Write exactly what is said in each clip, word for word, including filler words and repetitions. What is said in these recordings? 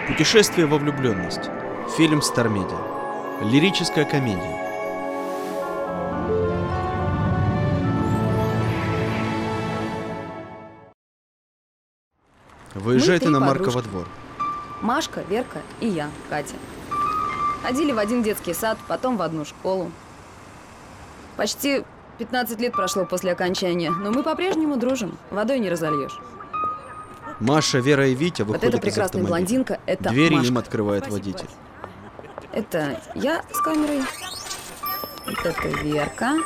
Путешествие во влюбленность. Фильм Star Media. Лирическая комедия. Выезжает иномарка во двор. Машка, Верка и я, Катя. Ходили в один детский сад, потом в одну школу. Почти пятнадцать лет прошло после окончания, но мы по-прежнему дружим. Водой не разольешь. Маша, Вера и Витя выходят вот эта прекрасная из автомобиля. блондинка – это Двери Машка. им открывает водитель. Это я с камерой. Вот это Верка.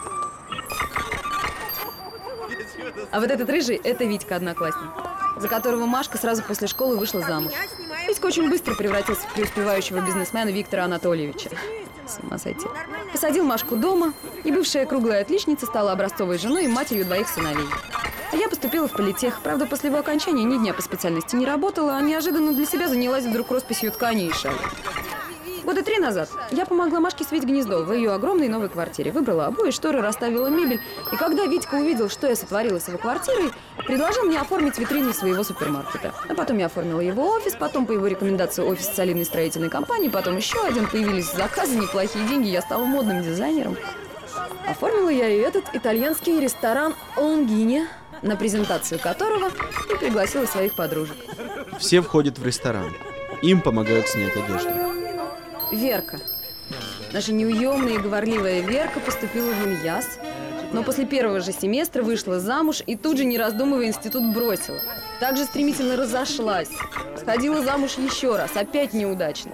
А вот этот рыжий – это Витька, одноклассник, за которого Машка сразу после школы вышла замуж. Витька очень быстро превратился в преуспевающего бизнесмена Виктора Анатольевича. С ума сойти. Посадил Машку дома, и бывшая круглая отличница стала образцовой женой и матерью двоих сыновей. А я поступила в политех. Правда, после его окончания ни дня по специальности не работала, а неожиданно для себя занялась вдруг росписью тканей и шалей. Года три назад я помогла Машке свить гнездо в ее огромной новой квартире. Выбрала обои, шторы, расставила мебель. И когда Витька увидел, что я сотворила с его квартирой, предложил мне оформить витрину своего супермаркета. А потом я оформила его офис, потом по его рекомендации офис солидной строительной компании, потом еще один. Появились заказы, неплохие деньги, я стала модным дизайнером. Оформила я и этот итальянский ресторан «Лонгини», на презентацию которого и пригласила своих подружек. Все входят в ресторан. Им помогают снять одежду. Верка. Наша неуемная и говорливая Верка поступила в ИНЯС, но после первого же семестра вышла замуж и тут же, не раздумывая, институт бросила. Также стремительно разошлась. Сходила замуж еще раз, опять неудачно.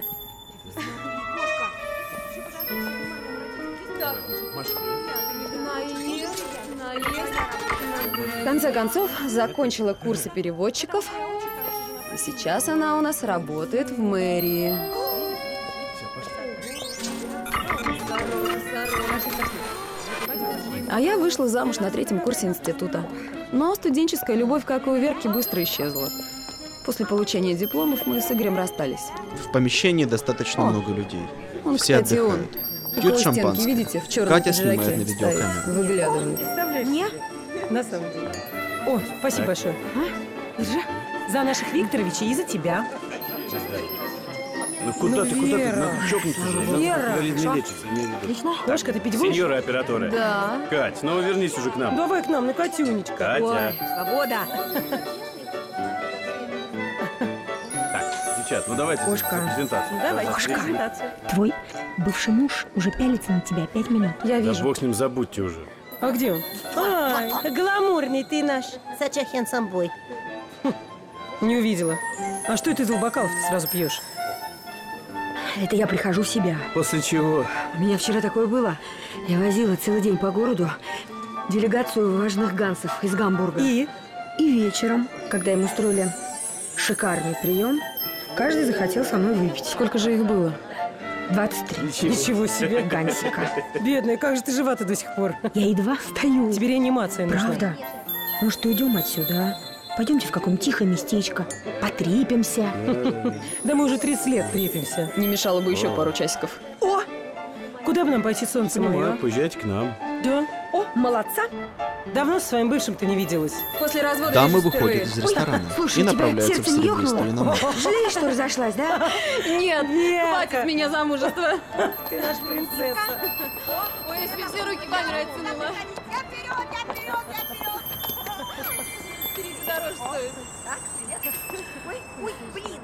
В конце концов, закончила курсы переводчиков, и сейчас она у нас работает в мэрии. А я вышла замуж на третьем курсе института. Но студенческая любовь, как и у Верки, быстро исчезла. После получения дипломов мы с Игорем расстались. В помещении достаточно О, много людей. Он, Все кстати, отдыхают. Он. Пьют шампанское. Видите, в черном Катя снимает на видеокамеру. Выглядывает. Мне? На самом деле. О, спасибо большое. А? Держи. За наших Викторовичей и за тебя. Ну куда ну, ты, куда Вера. ты? Надо чокнуться же. Вера. Не лечится, не Лично? Кошка, ты пить будешь? Сеньоры операторы. Да. Кать, ну вернись уже к нам. Давай к нам, ну, Катюнечка. Катя. Ой, свобода. Так, сейчас, ну давайте Кошка. презентацию. Давай, Кошка. презентацию. Твой бывший муж уже пялится на тебя пять минут. Я Да вижу. бог с ним, забудьте уже. А где он? Ай, гламурный ты наш. Such a handsome boy. Не увидела. А что это из бокалов-то сразу пьешь? Это я прихожу в себя. После чего? У меня вчера такое было. Я возила целый день по городу делегацию важных гансов из Гамбурга. И? И вечером, когда им устроили шикарный прием, каждый захотел со мной выпить. Сколько же их было? двадцать три. Ничего, Ничего себе. Гансика. Бедная, как же ты жива-то до сих пор? Я едва стою. Тебе реанимация нужна. Правда? Может, уйдем отсюда, а? Пойдемте в какое-нибудь тихое местечко, потрепимся. Да мы уже тридцать лет трепимся. Не мешало бы еще пару часиков. О! Куда бы нам пойти, солнце Ну, мое? а, поезжайте к нам. Да? О, молодца! Давно со своим бывшим-то не виделась. После развода Дамы вижу впервые. выходят из ресторана слушай, и у тебя направляются в сердце не ёкнуло? серебристую иномарку. Жалеешь, что разошлась, да? Нет, Нет. хватит меня замужества. Ты наша принцесса. Ой, я себе все руки камерой оттянула. Впереди дороже стоит. Ой, ой, блин!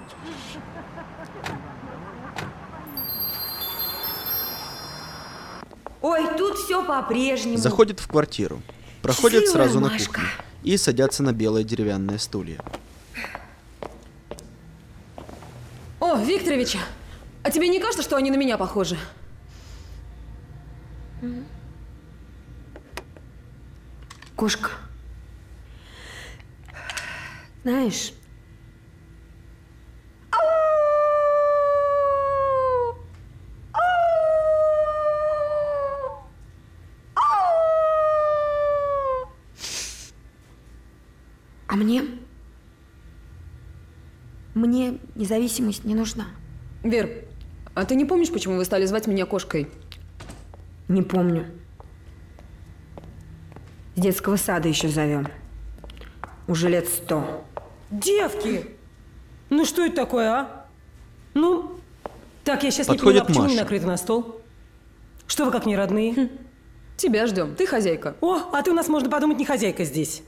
Ой, тут все по-прежнему. Заходят в квартиру. Проходят Счастливая сразу на Машка. кухню. И садятся на белые деревянные стулья. О, Викторовича, а тебе не кажется, что они на меня похожи? Кошка. Знаешь... А мне... Мне независимость не нужна. Вер, а ты не помнишь, почему вы стали звать меня кошкой? Не помню. С детского сада еще зовем. Уже лет сто. Девки! Ну что это такое, а? Ну, так, я сейчас Подходит не поняла, почему не Маша. накрыто на стол? Что вы как не родные? Хм. Тебя ждем, ты хозяйка. О, а ты у нас, можно подумать, не хозяйка здесь.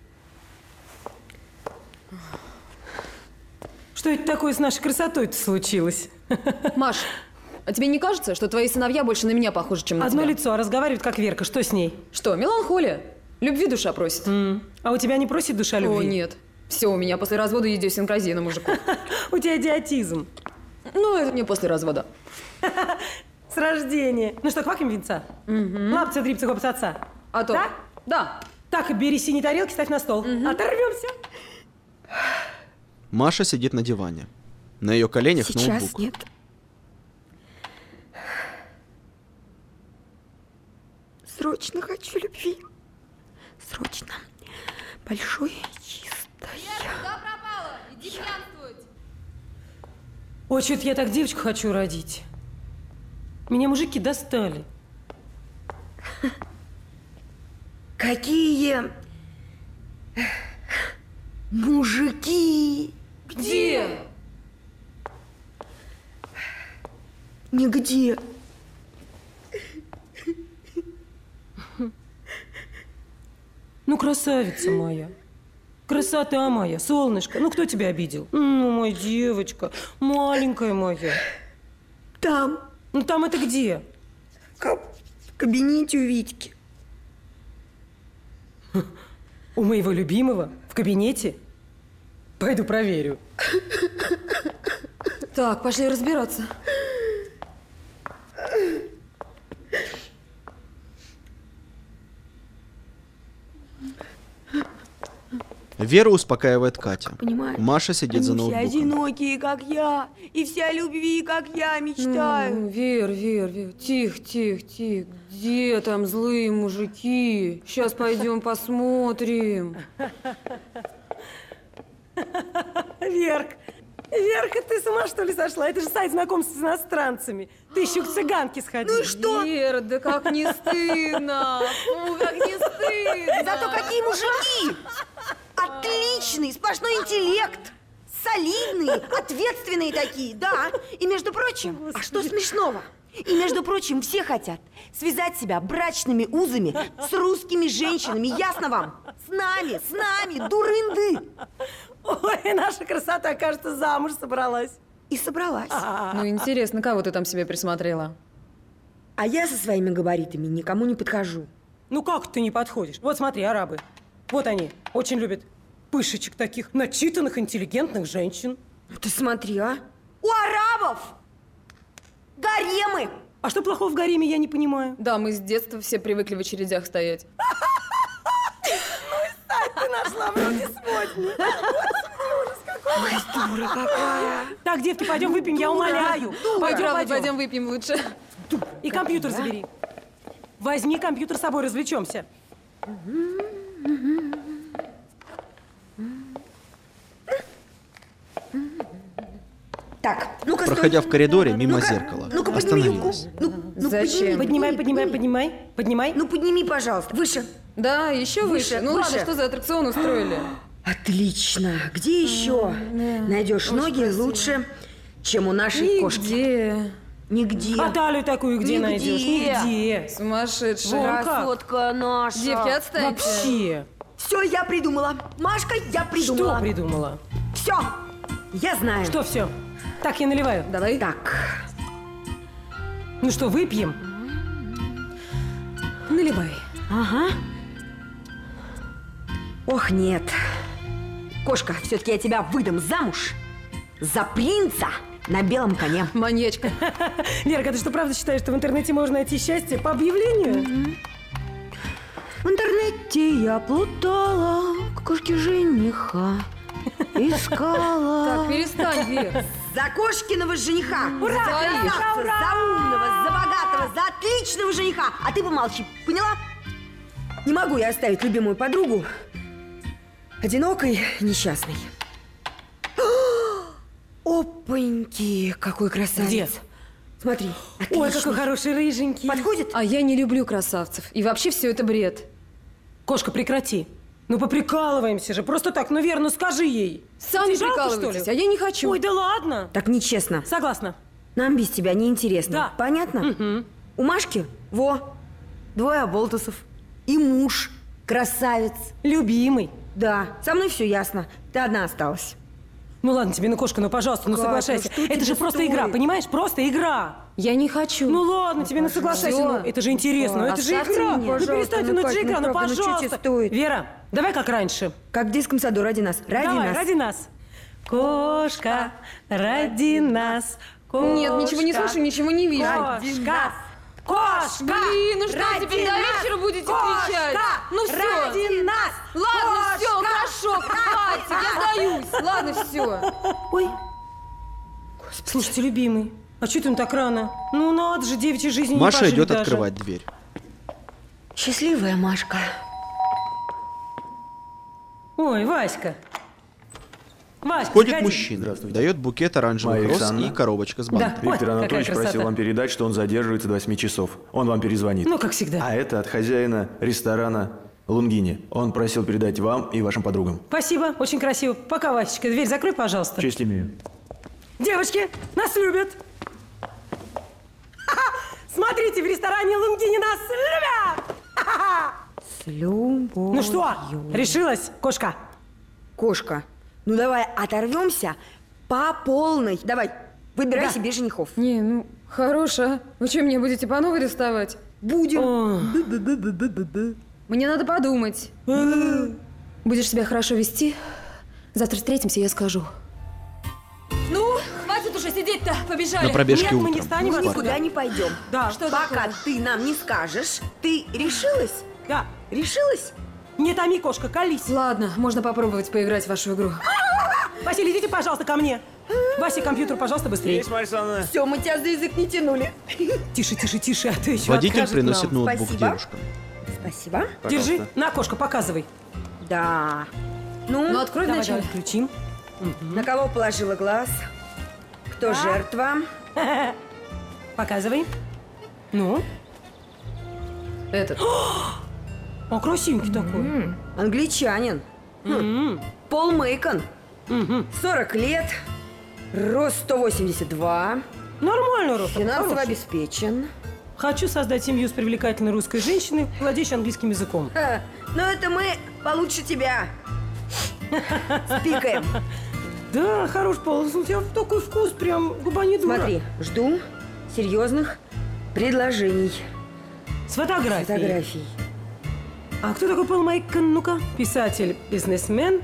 Что это такое с нашей красотой-то случилось? Маш, а тебе не кажется, что твои сыновья больше на меня похожи, чем на Одно тебя? лицо, а разговаривает как Верка. Что с ней? Что, меланхолия? Любви душа просит. М. А у тебя не просит душа любви? О, нет. Все, у меня после развода идиосинкразия на мужиков. У тебя идиотизм. Ну, это не после развода. С рождения. Ну что, квакнем венца? Лапца, дрипца, гоп, отца. А то. Да? Да. Так, бери синие тарелки, ставь на стол. Оторвемся. Маша сидит на диване. На ее коленях Сейчас ноутбук. нет. Срочно хочу любви. Срочно. Большой и чистой. Куда пропала? Иди пьянствовать. Ой, что-то я так девочку хочу родить. Меня мужики достали. Какие мужики? Где? Нигде. Ну, красавица моя. Красота моя, солнышко. Ну, кто тебя обидел? Ну, моя девочка, маленькая моя. Там, Ну, там это где? в кабинете у Витьки. У моего любимого? В кабинете? Пойду проверю. Так, пошли разбираться. Вера успокаивает Катя. Понимаешь? Маша сидит за Они все ноутбуком. одинокие, как я. И все о любви, как я, мечтаю. Ну, Вер, Вер, Вер, тихо, тихо, тихо. Где там злые мужики? Сейчас пойдем посмотрим. Верк, Верка, ты с ума, что ли, сошла? Это же сайт знакомств с иностранцами. Ты еще к цыганке сходи. Ну и что? Вера, да как не стыдно. Фу, как не стыдно. Зато какие мужики! Отличный, сплошной интеллект. Солидные, ответственные такие, да. И между прочим, а что смешного? И между прочим, все хотят связать себя брачными узами с русскими женщинами, ясно вам? С нами, с нами, дурынды. Ой, наша красота, кажется, замуж собралась. И собралась. Ну, интересно, кого ты там себе присмотрела? А я со своими габаритами никому не подхожу. Ну как ты не подходишь? Вот смотри, арабы. Вот они, очень любят пышечек таких, начитанных, интеллигентных женщин. Ну ты смотри, а. У арабов гаремы. А что плохого в гареме, я не понимаю. Да, мы с детства все привыкли в очередях стоять. Ты нашла вроде сводни. Ой, дура какая. Так, девки, пойдем выпьем, я умоляю. Ой, Пойдем, правда, пойдем. пойдем выпьем лучше. И компьютер забери. Возьми компьютер с собой, развлечемся. Так, ну-ка, стой. Проходя в коридоре мимо Ну-ка, зеркала, Ну-ка, подними юбку. остановилась. Ну, ну, Зачем? Поднимай, поднимай, поднимай, поднимай. Ну, подними, пожалуйста, выше. Да, еще выше. Выше, Ну выше. ладно, что за аттракцион устроили? Отлично. Где еще найдешь очень ноги красиво. лучше, чем у нашей кошки? Нигде. Нигде. А талию такую где Нигде. найдешь? Нигде. Сумасшедшая. Вон как. Красотка наша. Девки, отстаньте. Вообще. Все, я придумала. Машка, я придумала. Что придумала? Все. Я знаю. Что все? Так, я наливаю. Давай. Так. Ну что, выпьем? Наливай. Ага. Ох, нет. Кошка, все-таки я тебя выдам замуж за принца на белом коне. Маньячка. Верка, ты что, правда считаешь, что в интернете можно найти счастье по объявлению? В интернете я плутала, кошки жениха искала. Так, перестань, Вер. За Кошкиного жениха! Ура! За красавца, за умного, за богатого, за отличного жениха! А ты помолчи, поняла? Не могу я оставить любимую подругу одинокой, несчастной. Опаньки, какой красавец! Где? Смотри, Ой, отличный. какой хороший рыженький. Подходит? А я не люблю красавцев. И вообще все это бред. Кошка, прекрати. Ну, поприкалываемся же. Просто так, ну, верно, скажи ей. Сами Тебе жалко, прикалывайтесь, что ли? а я не хочу. Ой, да ладно. Так нечестно. Согласна. Нам без тебя неинтересно. Да. Понятно? Угу. У Машки, во, двое оболтусов. И муж, красавец. Любимый. Да, со мной все ясно. Ты одна осталась. Ну ладно тебе, ну, кошка, ну, пожалуйста, ну, Кать, соглашайся. ну, что Это же тебе просто стоит? игра, понимаешь? Просто игра. Я не хочу. Ну ладно тебе, ну соглашайся, Всё. ну это же интересно, ну это же Оставьте игра. меня. Ну Пожалуйста, перестаньте, ну, ну это же Кать, игра, ну ну правда, ну, чё тебе пожалуйста. стоит? Вера, давай как раньше. Как в детском саду, ради нас. Ради Давай, нас. ради нас. Кошка, ради нас. Кошка, Нет, ничего не слышу, ничего не вижу. Кошка, кошка, Блин, ну что, ради теперь до нас. вечера будете Кошка, кричать? Ну всё. ради нас. Ладно, Кошка. все, хорошо, хватит, я сдаюсь. Ладно, все. Ой, Слушайте, любимый, а что там так рано? Ну надо же, девичьей жизни не Маша пожили идет даже. открывать дверь. счастливая Машка. Ой, Васька. Васька, Входит заходи. мужчина, дает букет оранжевых Майя роз Александровна. и коробочка с бантами. Ой, Виктор какая Анатольевич красота. просил вам передать, что он задерживается до восьми часов. Он вам перезвонит. Ну, как всегда. А это от хозяина ресторана Лунгини. Он просил передать вам и вашим подругам. Спасибо, очень красиво. Пока, Васечка, дверь закрой, пожалуйста. Честь имею. Девочки, нас любят. Ха-ха. Смотрите, в ресторане Лунгини нас любят. Ха-ха. С любовью. Ну что, решилась, кошка? Кошка, ну давай оторвемся по полной. Давай, выбирай Да. себе женихов. Не, ну, хорош, а? Вы что, мне будете по новой доставать? Будем. О, Мне надо подумать. Будешь себя хорошо вести? Завтра встретимся, я скажу. Ну, хватит уже сидеть-то, побежали. На пробежке Нет, мы не утром. встанем Мы отсюда. никуда не пойдем. Да. Что Пока такое? ты нам не скажешь, ты решилась? Да. Решилась? Не томи, кошка, колись. Ладно, можно попробовать поиграть в вашу игру. Василий, идите, пожалуйста, ко мне. Вася, компьютер, пожалуйста, быстрее. Марья Александровна. Все, мы тебя за язык не тянули. Тише, тише, тише, а то еще Водитель откажет приносит нам. ноутбук Спасибо. девушкам. Спасибо. Держи. На, кошка, показывай. Да. Ну, Ну, открой Давай, вначале. давай, включим. на кого положила глаз? Кто жертва? Показывай. Ну? Этот. О, красивенький такой. Англичанин. М. Пол Мейкон. Мгм. сорок лет. Рост сто восемьдесят два. Нормально, Роса. Финансово хороший. обеспечен. Хочу создать семью с привлекательной русской женщиной, владеющей английским языком. Ха, но это мы получше тебя. Спикаем. Да, хорош, Павел, у тебя такой вкус, прям губа не дура. Смотри, жду серьезных предложений. С фотографией. Фотографий. А кто такой Пол Майкон? Ну-ка. Писатель, бизнесмен,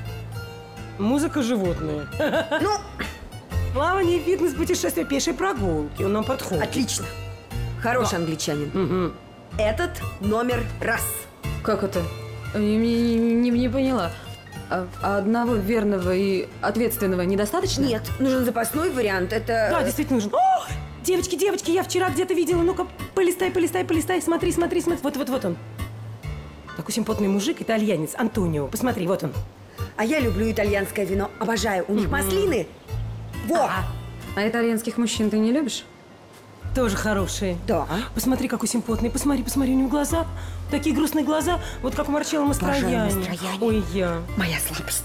музыка, животные. Ну, Плавание, фитнес, путешествия, пешие прогулки. Он нам подходит. отлично. Хороший англичанин. Мгм. Этот номер раз. Как это? Не, не- не- не поняла. А, а одного верного и ответственного недостаточно? Нет, нужен запасной вариант. Это... Да, действительно нужен. О, девочки, девочки, я вчера где-то видела. Ну-ка, полистай, полистай, полистай. Смотри, смотри, смотри. Вот, вот, вот он. Такой симпотный мужик, итальянец, Антонио. Посмотри, вот он. А я люблю итальянское вино. Обожаю. У них маслины. Во! А итальянских мужчин ты не любишь? Тоже хорошие. Да. Посмотри, какой симпотный. Посмотри, посмотри, у него глаза. Такие грустные глаза. Вот как у Марчелло Мастроянни. Обожаю Мастроянни. Ой, я. Моя слабость.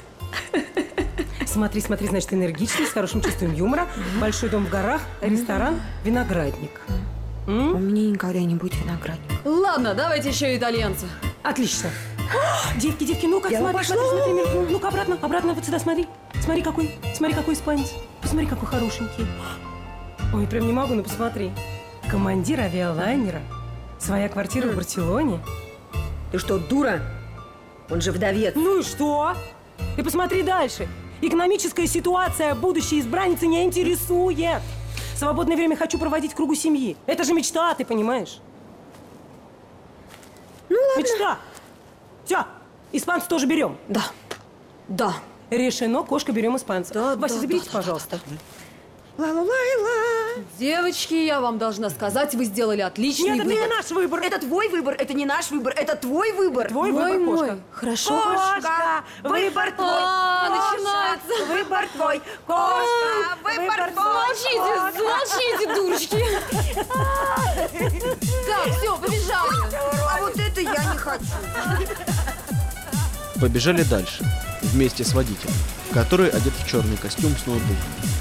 Смотри, смотри, значит, энергичный, с хорошим чувством юмора. Большой дом в горах, ресторан, виноградник. М? У меня никогда не будет виноградника. Ладно, давайте еще итальянца. Отлично. О, девки, девки, ну-ка, Дело смотри, пошло. смотри, смотри, мелькнул. Ну-ка, обратно, обратно, вот сюда, смотри. Смотри, какой, смотри, какой испанец. Посмотри, какой хорошенький. Ой, прям не могу, ну посмотри. Командир авиалайнера. Своя квартира в Барселоне. Ты что, дура? Он же вдовец. Ну и что? Ты посмотри дальше. Экономическая ситуация будущей избранницы не интересует. Свободное время хочу проводить в кругу семьи. Это же мечта, ты понимаешь? Ну ладно. Мечта. Все, испанца тоже берем. Да. Да. Решено, кошка, берем испанца. Да, Вася, да, заберите, да, да, пожалуйста. Ла-ла-ла-ла. Девочки, я вам должна сказать, вы сделали отличный Нет, это выбор. не наш выбор. Это твой выбор, это не наш выбор, это твой выбор. Твой Мой, выбор, мой. кошка. Хорошо. Кошка, выбор твой. А, Кошка, начинается. Выбор твой. Кошка, выбор твой. Замолчите, замолчите, дурочки. Так, все, побежали. А вот это я не хочу. побежали дальше, вместе с водителем, который одет в черный костюм с ноутбуком.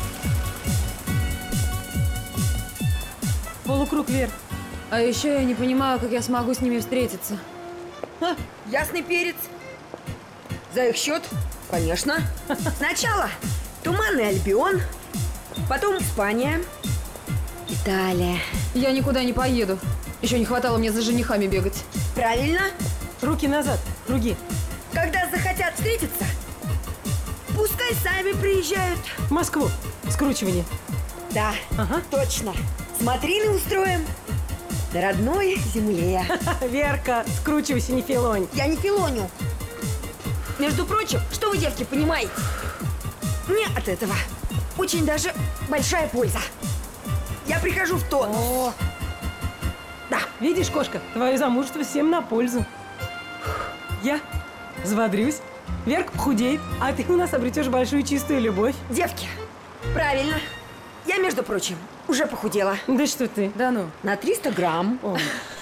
Полукруг вверх. А еще я не понимаю, как я смогу с ними встретиться. Ха, ясный перец. За их счет, конечно. Сначала Туманный Альбион, потом Испания, Италия. Я никуда не поеду. Еще не хватало мне за женихами бегать. Правильно? Руки назад, круги. Когда захотят встретиться, пускай сами приезжают. В Москву. Скручивание. Да, Ага. точно. Смотрины устроим на родной земле. Верка, скручивайся, не филонь. Я не филоню. Между прочим, что вы, девки, понимаете? Мне от этого очень даже большая польза. Я прихожу в тонус. О, Да. видишь, кошка, твое замужество всем на пользу. Я взбодрюсь, Верка похудеет, а ты у нас обретешь большую чистую любовь. Девки, правильно. Я, между прочим, уже похудела. Да что ты? Да ну. На триста грамм. О,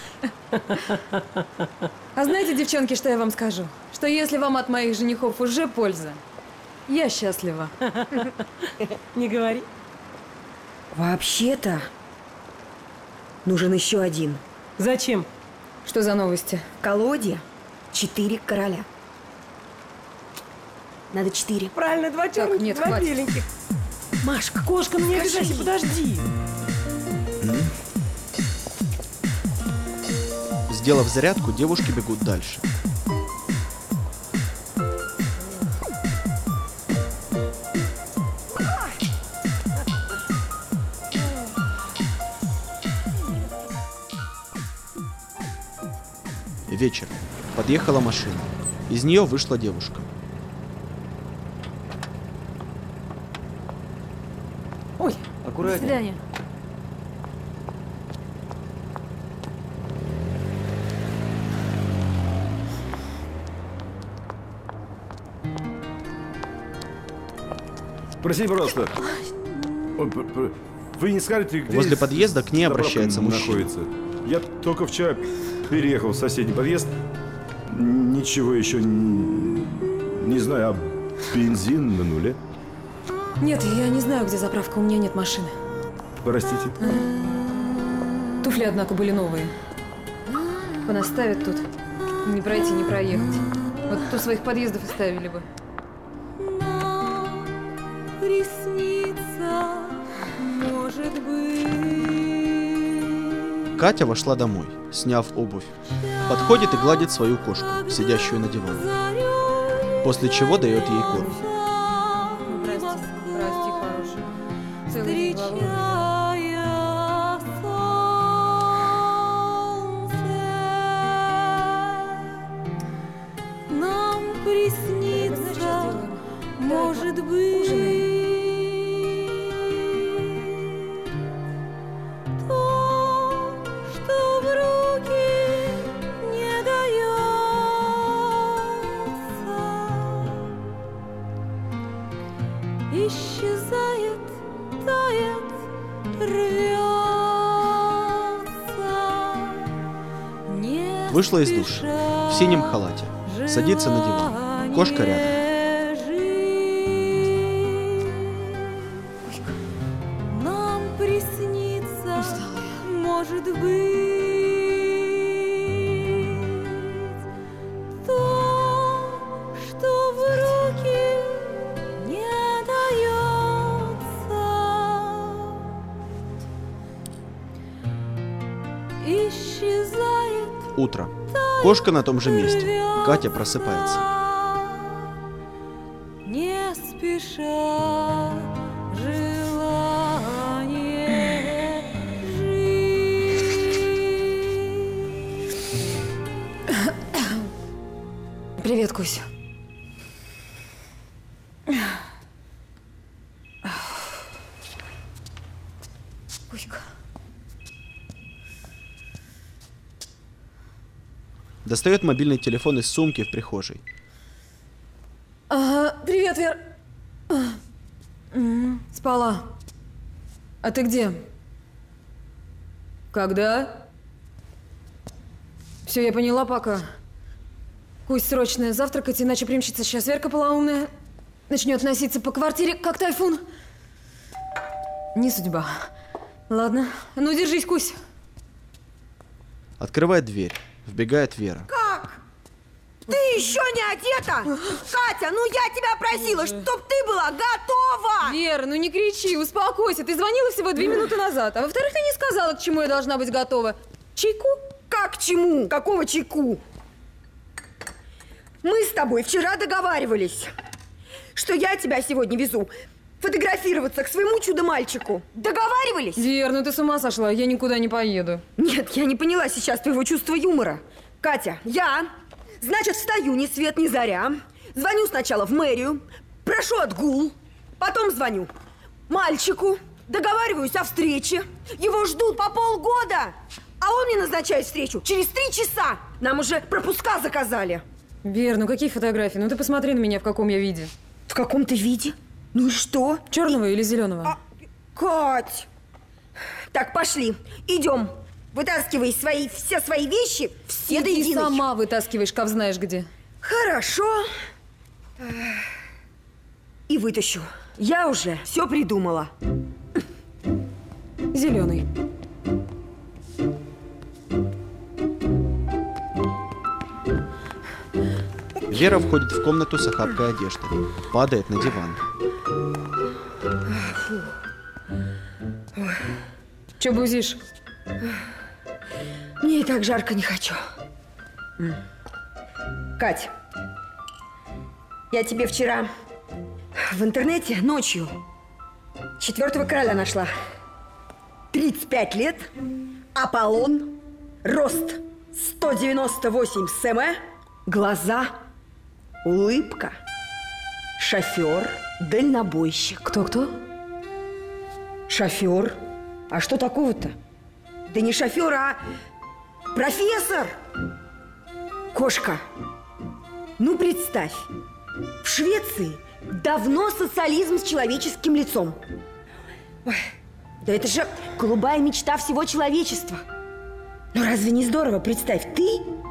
А знаете, девчонки, что я вам скажу? Что если вам от моих женихов уже польза, я счастлива. не говори. Вообще-то нужен еще один. Зачем? Что за новости? В колоде четыре короля. Надо четыре. Правильно, два черных, нет, два хватит. беленьких. Машка, Кошка, ну не Скажи обижайся, ей. подожди. Сделав зарядку, девушки бегут дальше. Вечер. Подъехала машина. Из нее вышла девушка. Ой, До Аккуратнее. свидания. Простите, пожалуйста. Ой, п- п- Вы не скажете, где Возле здесь подъезда к ней заправка обращается мужчина. находится? Я только вчера переехал в соседний подъезд. Ничего еще не, не знаю, а бензин на нуле. Нет, я не знаю, где заправка, у меня нет машины. Простите. Туфли, однако, были новые. Понаставят тут. Не пройти, не проехать. Вот у своих подъездов оставили бы. Катя вошла домой, сняв обувь. Подходит и гладит свою кошку, сидящую на диване. После чего дает ей корм. Ну, прости, прости, хороший. Целый день голодный. Нам Знаешь, приснится, что сделаем? может Давай, быть, то, что в руки не дается, исчезает, тает, рвется. Не Вышла из душа, в синем халате. Садится на диван. Кошка рядом. Нам приснится, может быть, то, что в руки не дается, исчезает. Утро. Кошка на том же месте. Катя просыпается. Не спеша желание жить. Привет, Кусь. Куська. Достает мобильный телефон из сумки в прихожей. Ага, привет, Вер. М, Спала. А ты где? Когда? Все, я поняла пока. Пусть срочно завтракать, иначе примчится сейчас Верка полоумная. Начнет носиться по квартире, как тайфун. Не судьба. Ладно, ну держись, Кусь. Открывает дверь. Вбегает Вера. Как? Ты еще не одета? Катя, ну я тебя просила, чтоб ты была готова! Вера, ну не кричи, успокойся. Ты звонила всего две минуты назад. А во-вторых, ты не сказала, к чему я должна быть готова. Чайку? Как к чему? Какого чайку? Мы с тобой вчера договаривались, что я тебя сегодня везу фотографироваться к своему чудо-мальчику. Договаривались? Вер, ну ты с ума сошла, я никуда не поеду. Нет, я не поняла сейчас твоего чувства юмора. Катя, я, значит, встаю ни свет ни заря, звоню сначала в мэрию, прошу отгул, потом звоню мальчику, договариваюсь о встрече, его ждут по полгода, а он мне назначает встречу через три часа. Нам уже пропуска заказали. Вер, ну какие фотографии? Ну ты посмотри на меня, в каком я виде. В каком ты виде? Ну и что? Черного или зеленого? А, Кать! Так, пошли, идем. Вытаскивай свои, все свои вещи, все до Ты единой. сама вытаскивай шкаф знаешь где. Хорошо. И вытащу. Я уже все придумала. Зеленый. Вера входит в комнату с охапкой одежды. Падает на диван. Че бузишь? Мне и так жарко, не хочу. Кать, я тебе вчера в интернете ночью четвертого короля нашла. тридцать пять лет, Аполлон, рост сто девяносто восемь сантиметров, глаза, улыбка, шофер, дальнобойщик. Кто-кто? Шофер? А что такого-то? Да не шофер, а профессор! Кошка, ну представь, в Швеции давно социализм с человеческим лицом. Ой, да это же голубая мечта всего человечества. Ну разве не здорово? Представь, ты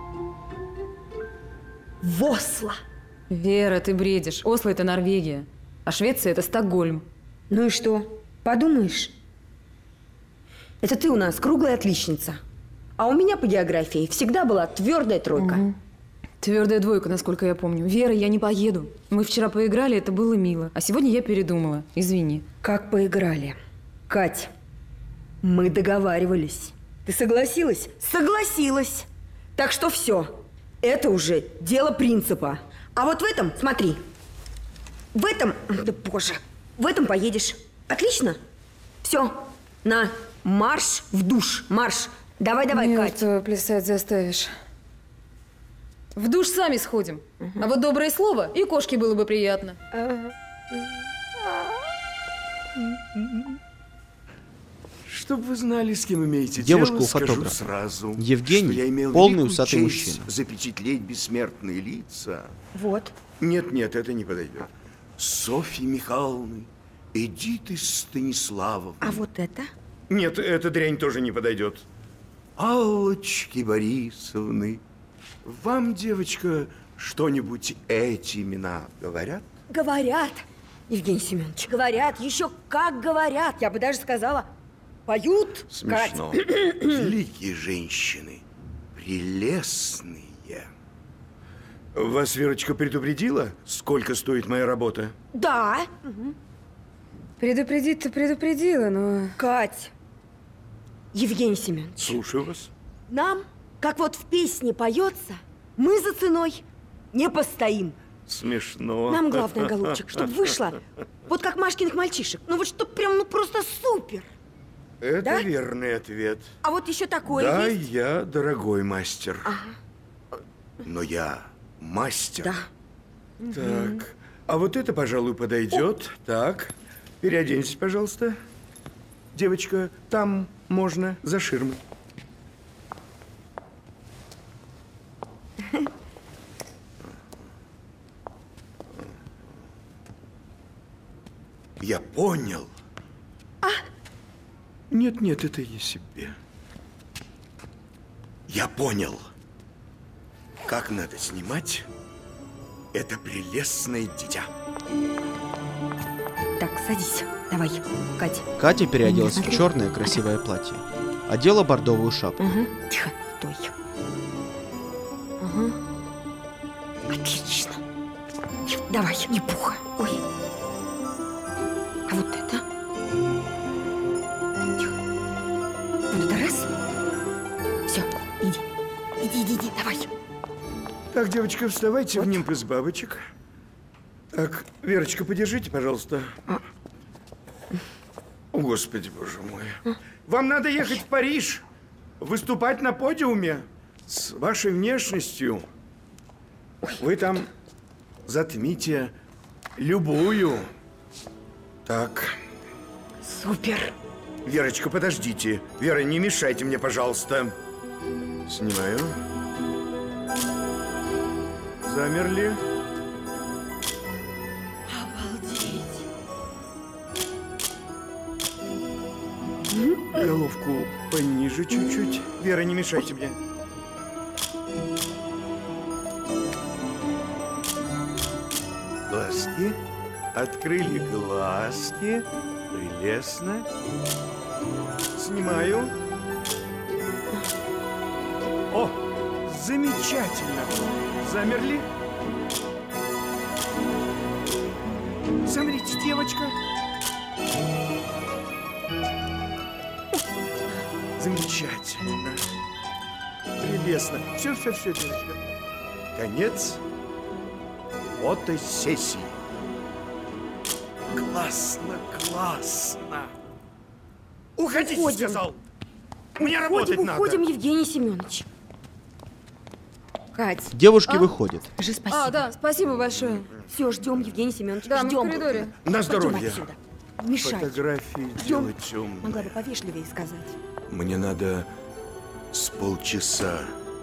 в Осло. Вера, ты бредишь. Осло – это Норвегия, а Швеция – это Стокгольм. Ну и что? Подумаешь? Это ты у нас круглая отличница. А у меня по географии всегда была твердая тройка. Угу. Твердая двойка, насколько я помню. Вера, я не поеду. Мы вчера поиграли, это было мило. А сегодня я передумала. Извини. Как поиграли? Кать, мы договаривались. Ты согласилась? Согласилась. Так что все. Это уже дело принципа. А вот в этом, смотри. В этом, да боже, в этом поедешь. Отлично? Все, на, марш в душ, марш. Давай, давай, Нет, Кать. то плясать заставишь. В душ сами сходим. Угу. А вот доброе слово и кошке было бы приятно. Чтобы вы знали, с кем имеете Девушка дело, у фотографа. скажу сразу, Евгений, что я имел полный великую усатый честь мужчина. запечатлеть бессмертные лица. Вот. Нет, нет, это не подойдет. Софьи Михайловны, Эдиты Станиславовны. А вот это? Нет, эта дрянь тоже не подойдет. Аллочки Борисовны. Вам, девочка, что-нибудь эти имена говорят? Говорят, Евгений Семенович, говорят, еще как говорят. Я бы даже сказала, поют. Смешно. Великие женщины, прелестные. Вас Верочка предупредила, сколько стоит моя работа? Да. Предупредить-то предупредила, но... Кать, Евгений Семенович. Слушаю вас. Нам, как вот в песне поется, мы за ценой не постоим. Смешно. Нам главное, голубчик, чтобы вышло, вот как Машкиных мальчишек. Ну вот чтоб прям, ну просто супер. Это да? верный ответ. А вот еще такое да, есть? я дорогой мастер. Ага. Но я мастер. Да. Так, угу. А вот это, пожалуй, подойдет. О. Так, переоденьтесь, пожалуйста. Девочка, там можно, за ширмой. Я понял. А? Нет, нет, это я себе. Я понял. как надо снимать это прелестное дитя. Так, садись. Давай, Катя. Катя переоделась Смотри. в черное красивое платье. Одела бордовую шапку. Угу. Тихо, стой. Угу. Отлично. Давай, не пуха. Ой. А вот это? Тихо. Вот это раз. Все, иди. Иди, иди, иди, давай. Так, девочка, вставайте в нимб из бабочек. Так, Верочка, подержите, пожалуйста. О, Господи, боже мой. Вам надо ехать в Париж, выступать на подиуме с вашей внешностью. Вы там затмите любую. Так. Супер. Верочка, подождите. Вера, не мешайте мне, пожалуйста. Снимаю. Замерли. Головку пониже чуть-чуть. Вера, не мешайте мне. Глазки. Открыли глазки. Прелестно. Снимаю. О, замечательно. Замерли. Замрите, девочка. Замечательно. Прелестно. Все, все, все, девочка. Конец фотосессии. Классно, классно. Уходите, Уходим. сказал. Мне работать Уходим, надо. уходим, Евгений Семенович. Кать. Девушки А? выходят. Скажи спасибо. А, да, спасибо большое. Все, ждем, Евгений Семенович. Да, мы ждем. в коридоре. На здоровье. Пойдем отсюда. Не мешай. Фотографии Ждем. дело темное. Могла бы повежливее сказать. Мне надо с полчаса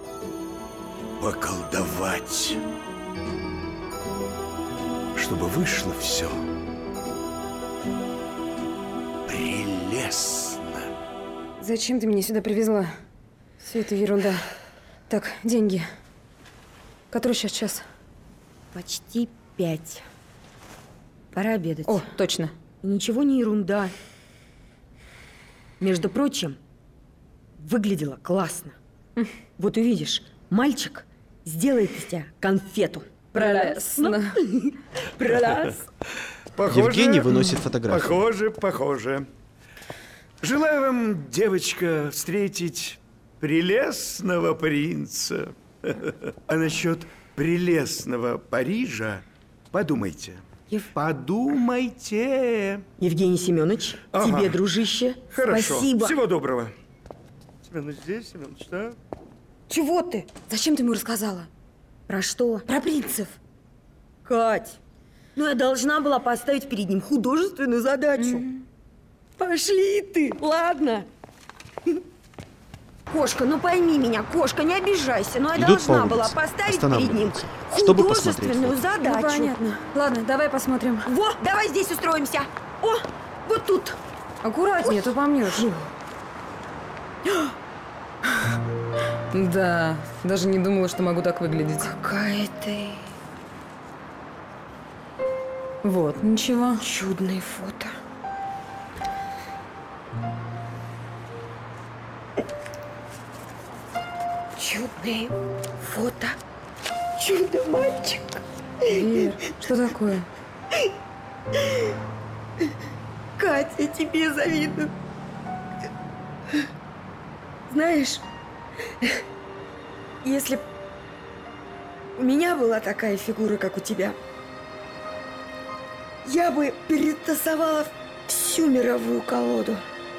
поколдовать, чтобы вышло все прелестно. Зачем ты меня сюда привезла? Все это ерунда. Так, деньги. Который сейчас час? Почти пять. Пора обедать. О, точно. Ничего не ерунда. Между прочим, выглядело классно. Вот увидишь, мальчик сделает из тебя конфету. Прелестно. Прелестно. Похоже, Евгений выносит фотографию. Похоже, похоже. Желаю вам, девочка, встретить прелестного принца. А насчет прелестного Парижа подумайте. Ев- Подумайте. Евгений Семенович, Ага. тебе, дружище, Хорошо. спасибо. Всего доброго. Семенович здесь, Семенович, да? Чего ты? Зачем ты ему рассказала? Про что? Про принцев. Кать, ну я должна была поставить перед ним художественную задачу. Пошли ты, ладно? Кошка, ну пойми меня, кошка, не обижайся, но я Идут должна по была улице, поставить перед ним останавливаются, чтобы посмотреть художественную фото. задачу. Ну, понятно. Ладно, давай посмотрим. Во, давай здесь устроимся. О, вот тут. Аккуратнее, то помнешь. Да, даже не думала, что могу так выглядеть. Какая ты Вот, ничего. чудное фото. Чудное фото. Чудо-мальчик. Вер, что такое? Катя, тебе завидую. Знаешь, если б у меня была такая фигура, как у тебя, я бы перетасовала всю мировую колоду,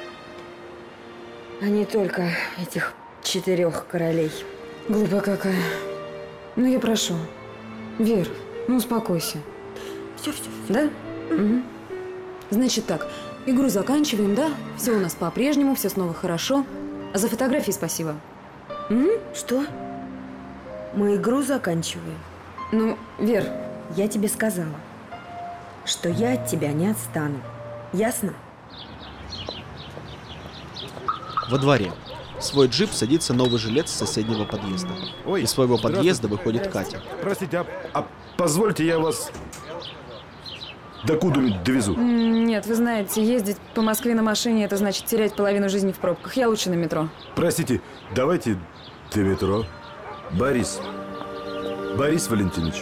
а не только этих четырех королей. Глупая какая. Ну, я прошу. Вер, ну успокойся. Все, все, Да? Мгм. Значит так, игру заканчиваем, да? Все у нас по-прежнему, все снова хорошо. А за фотографии спасибо. Мгм. Что? Мы игру заканчиваем. Ну, Вер, Я тебе сказала, что я от тебя не отстану. Ясно? Во дворе. В свой джип садится новый жилец с соседнего подъезда. Ой, Из своего подъезда здравствуйте. выходит Катя. Простите, а, а позвольте я вас до Кудами довезу? М, Нет, вы знаете, ездить по Москве на машине, это значит терять половину жизни в пробках. Я лучше на метро. Простите, давайте до метро. Борис. Борис Валентинович.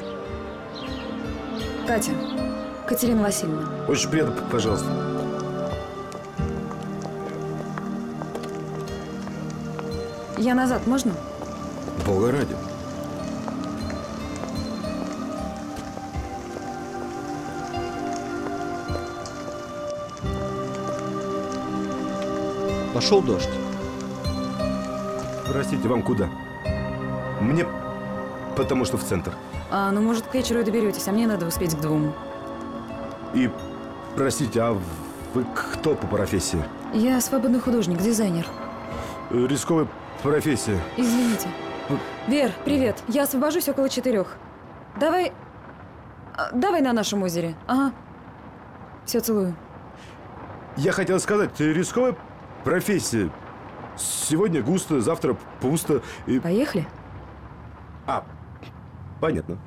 Катя. Катерина Васильевна. Очень приятно, пожалуйста. Я назад, можно? Бога ради. Пошел дождь. Простите, вам куда? Мне потому что в центр. А, ну, может, к вечеру и доберетесь, а мне надо успеть к двум. И, простите, а вы кто по профессии? Я свободный художник, дизайнер. Э, Рисковая профессия. Извините. Вер, привет. Я освобожусь около четырех. Давай... а, Давай на нашем озере. Ага. Все, целую. Я хотел сказать, э, рисковая профессия. Сегодня густо, завтра пусто. И... Поехали? А, понятно.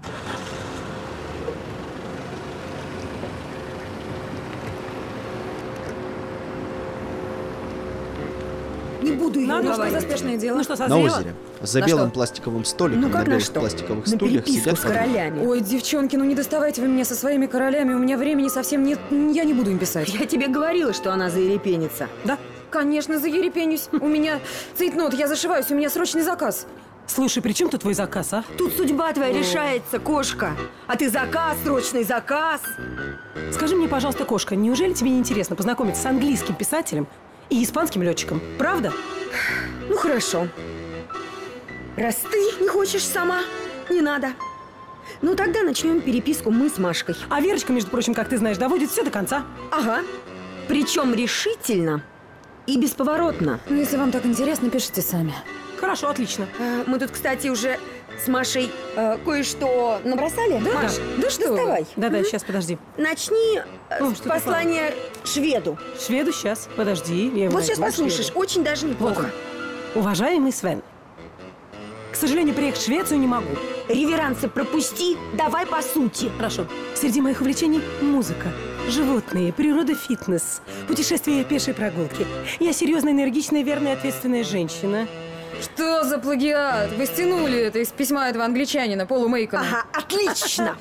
Не буду ее Надо, Ну, что говорить. за спешное дело? Ну что, На созрело? озере. За На белым что? пластиковым столиком, Ну на как на белых что? пластиковых На стульях переписку сидят с подруги. королями. Ой, девчонки, ну не доставайте вы меня со своими королями. У меня времени совсем нет. Я не буду им писать. Я тебе говорила, что она заерепенится. Да? Конечно, заерепенюсь. У меня цейтнот, я зашиваюсь, у меня срочный заказ. Слушай, при чем тут твой заказ, а? Тут судьба твоя решается, кошка. А ты заказ, срочный заказ. Скажи мне, пожалуйста, кошка, неужели тебе не интересно познакомиться с английским писателем и испанским летчиком? Правда? Ну хорошо. Раз ты не хочешь сама, не надо. Ну тогда начнем переписку мы с Машкой. А Верочка, между прочим, как ты знаешь, доводит все до конца. Ага. Причем решительно и бесповоротно. Ну, если вам так интересно, пишите сами. Хорошо, отлично. Э, Мы тут, кстати, уже с Машей э, кое-что набросали. Да? Маш, Да что вы? доставай. Да-да, сейчас, подожди. Начни э, Ну, с что послания шведу. Шведу, сейчас, подожди. Я его Вот сейчас возьму, послушаешь. шведу. Очень даже Вот неплохо. он. Уважаемый Свен, к сожалению, приехать в Швецию не могу. Реверансы пропусти, давай по сути. Хорошо. Среди моих увлечений музыка, животные, природа, фитнес, путешествия и пешие прогулки. Я серьезная, энергичная, верная, ответственная женщина. Что за плагиат? Вы стянули это из письма этого англичанина, Полу Мейкона. Ага, отлично.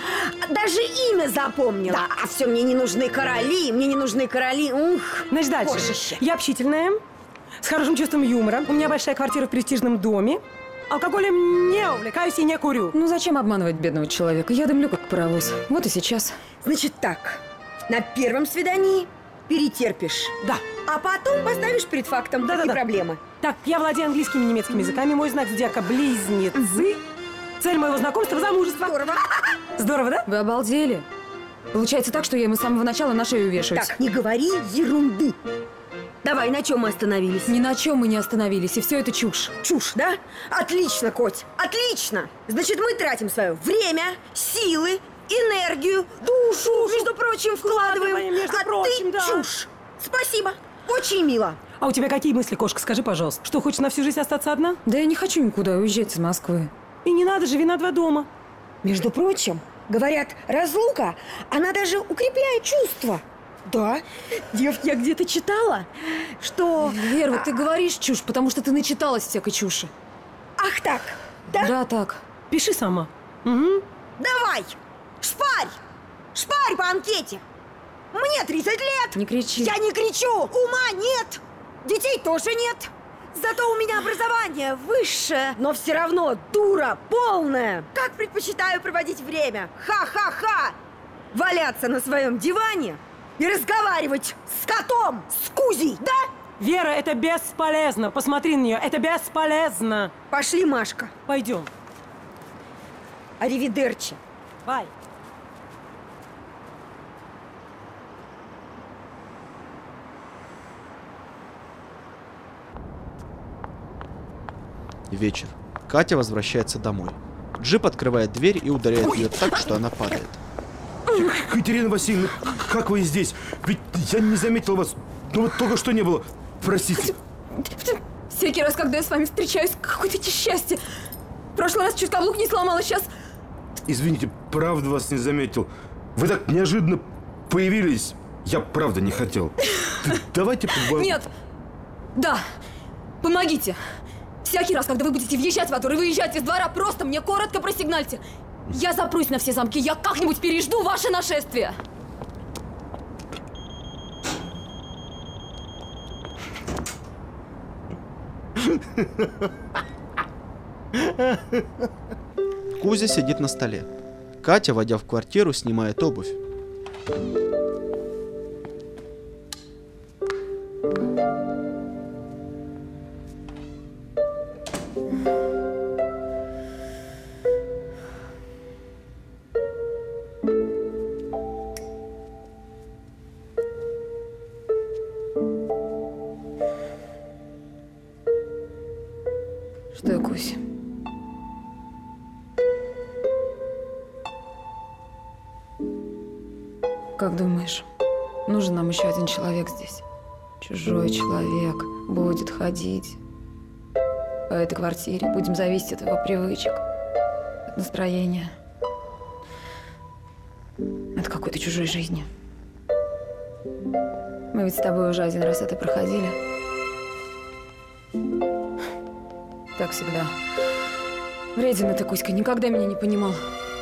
Даже имя запомнила. Да, а все, мне не нужны короли, мне не нужны короли. Ух, Значит, дальше. Божище. Я общительная, с хорошим чувством юмора. У меня большая квартира в престижном доме. Алкоголем не увлекаюсь и не курю. Ну зачем обманывать бедного человека? Я дымлю как паровоз. Вот и сейчас. Значит так, на первом свидании перетерпишь. Да. А потом поставишь перед фактом. Да-да-да. Какие проблемы? Так, я владею английским и немецким языками. Мой знак зодиака – близнецы. Цель моего знакомства – замужество. Здорово. Здорово, да? Вы обалдели? Получается так, что я ему с самого начала на шею вешаюсь. Так, не говори ерунды. Давай, на чем мы остановились? Ни на чем мы не остановились, и все это чушь. Чушь, да? Отлично, Коть, отлично. Значит, мы тратим свое время, силы, энергию, душу, между прочим, вкладываем. Вкладываем, между а прочим, ты да. чушь. Спасибо. Очень мило. А у тебя какие мысли, кошка? Скажи, пожалуйста. Что, хочешь на всю жизнь остаться одна? Да я не хочу никуда уезжать из Москвы. И не надо, живи на два дома. Между прочим, говорят, разлука, она даже укрепляет чувства. Да. Девки, я где-то читала, что... Вер, вот ты говоришь чушь, потому что ты начиталась всякой чуши. Ах так, да? Да, так. Пиши сама. Угу. Давай, шпарь, шпарь по анкете. Мне тридцать лет. Не кричи. Я не кричу, ума нет, детей тоже нет. Зато у меня образование высшее, но все равно дура полная. Как предпочитаю проводить время? Ха-ха-ха! Валяться на своем диване и разговаривать с котом, с Кузей, да? Вера, это бесполезно. Посмотри на нее, это бесполезно. Пошли, Машка. Пойдем. Аривидерчи. Бай. Вечер. Катя возвращается домой. Джип открывает дверь и ударяет ее так, что она падает. Катерина Васильевна, как вы здесь? Ведь я не заметил вас. Ну вот только что не было. Простите. Всякий раз, когда я с вами встречаюсь, какое-то несчастье. В прошлый раз чуть каблук не сломала, сейчас... Извините, правда вас не заметил. Вы так неожиданно появились. Я правда не хотел. Давайте поговорим. Нет! Да! Помогите! Всякий раз, когда вы будете въезжать в Атур и выезжать из двора, просто мне коротко просигнальте. Я запрусь на все замки, я как-нибудь пережду ваше нашествие. Кузя сидит на столе. Катя, войдя в квартиру, снимает обувь. Что, Кусь? Как думаешь, нужен нам еще один человек здесь? Чужой человек будет ходить по этой квартире. Будем зависеть от его привычек, от настроения, от какой-то чужой жизни. Мы ведь с тобой уже один раз это проходили. Так всегда. Вредина ты, Кузька, никогда меня не понимал.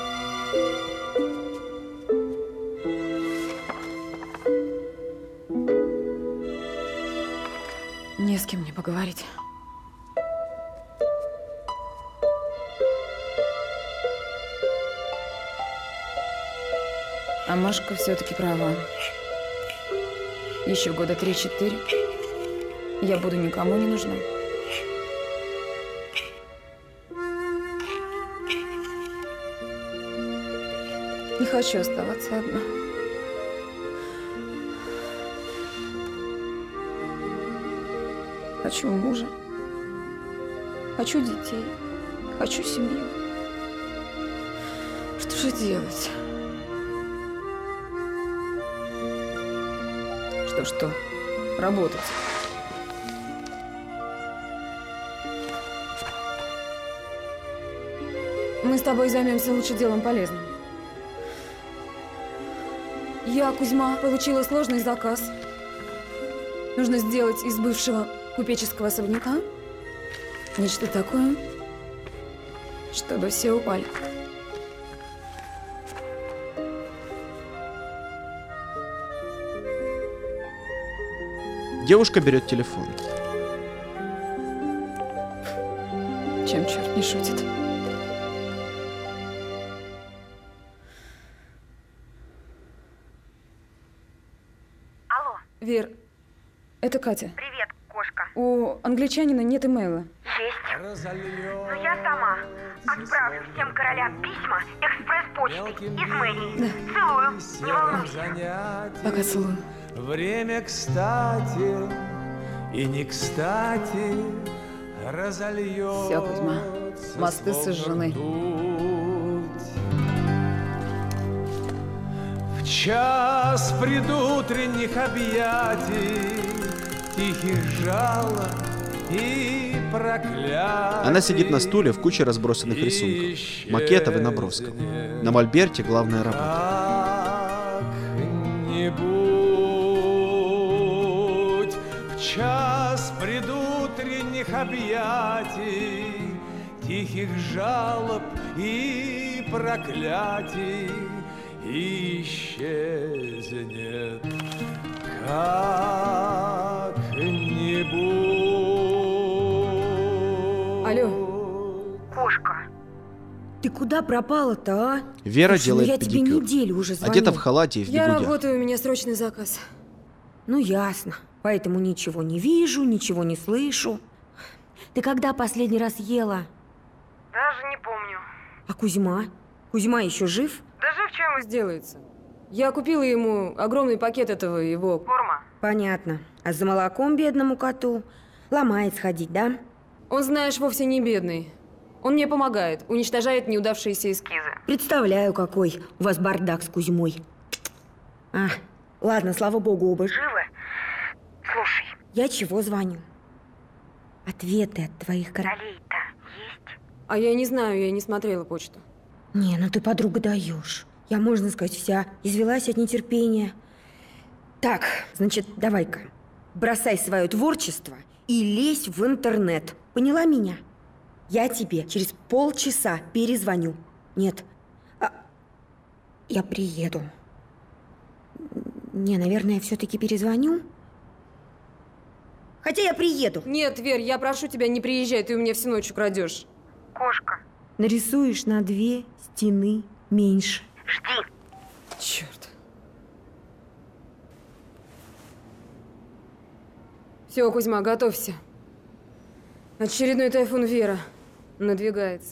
Не с кем мне поговорить. А Машка все-таки права. Еще года три-четыре я буду никому не нужна. Не хочу оставаться одна. Хочу мужа. Хочу детей. Хочу семью. Что же делать? Что-что? Работать. Мы с тобой займемся лучше делом полезным. Я, Кузьма, получила сложный заказ. Нужно сделать из бывшего купеческого особняка нечто такое, чтобы все упали. Девушка берет телефон. Чем черт не шутит. Алло. Вер, это Катя. Привет, кошка. У англичанина нет имейла. Есть. Но я сама отправлю всем королям письма экспресс-почтой из мэрии. Да. Целую. Не волнуйся. Пока целую. Время кстати и не кстати разольется. Все, Кузьма, мосты сожжены. В час предутренних объятий, тихих жалоб и проклятий. Она сидит на стуле в куче разбросанных рисунков, макетов и набросков. На мольберте главная работа. Как-нибудь в час предутренних объятий, тихих жалоб и проклятий исчезнет как-нибудь. Алло. Кошка. Ты куда пропала-то, а? Вера Слушай, делает ну я тебе педикюр. неделю уже звоню. Одета в халате и в Я бигудях. работаю, у меня срочный заказ. Ну, ясно. Поэтому ничего не вижу, ничего не слышу. Ты когда последний раз ела? Даже не помню. А Кузьма? Кузьма еще жив? Да жив чем? Сделается. Я купила ему огромный пакет этого его... Корма. Понятно. А за молоком бедному коту ломает сходить, да? Он, знаешь, вовсе не бедный. Он мне помогает, уничтожает неудавшиеся эскизы. Представляю, какой у вас бардак с Кузьмой. А, ладно, слава богу, оба. Живы? Слушай. Я чего звоню? ответы от твоих королей-то есть? А я не знаю, я не смотрела почту. Не, ну ты, подруга, даешь. Я, можно сказать, вся извелась от нетерпения. Так, значит, давай-ка, бросай свое творчество и лезь в интернет. Поняла меня? Я тебе через полчаса перезвоню. Нет, а, я приеду. Не, наверное, я все-таки перезвоню. Хотя я приеду. Нет, Вер, я прошу тебя, не приезжай, ты у меня всю ночь украдешь. Кошка. Нарисуешь на две стены меньше. Жди. Черт. Все, Кузьма, готовься. Очередной тайфун Вера надвигается.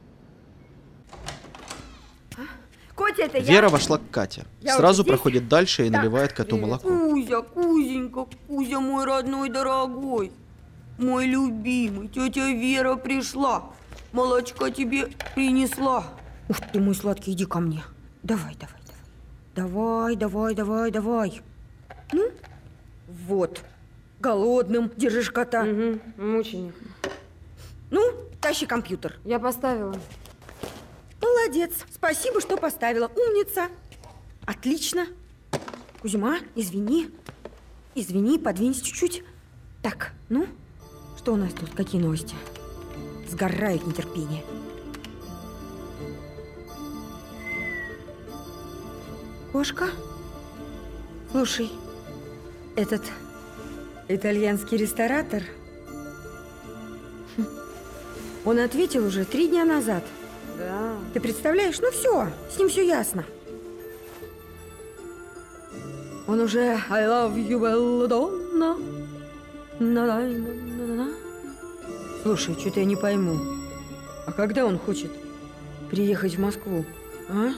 Котя, это Вера я? вошла к Кате. Я Сразу уже здесь? проходит дальше и Так, наливает коту молоко. Кузя, Кузенька, Кузя мой родной, дорогой, мой любимый, тетя Вера пришла, молочка тебе принесла. Ух ты, мой сладкий, иди ко мне. Давай, давай, давай. Давай, давай, давай, давай. Ну, вот, голодным держишь кота. Угу, мученик. Ну, тащи компьютер. Я поставила. Молодец, спасибо, что поставила. Умница. Отлично. Кузьма, извини. Извини, подвинься чуть-чуть. Так, ну, что у нас тут? Какие новости? Сгорают нетерпение. Кошка? Слушай, этот итальянский ресторатор, он ответил уже три дня назад. Да. Ты представляешь? Ну все, с ним все ясно. Он уже I love you, Belladonna. На-на-на-на-на. Слушай, что-то я не пойму. А когда он хочет приехать в Москву, а?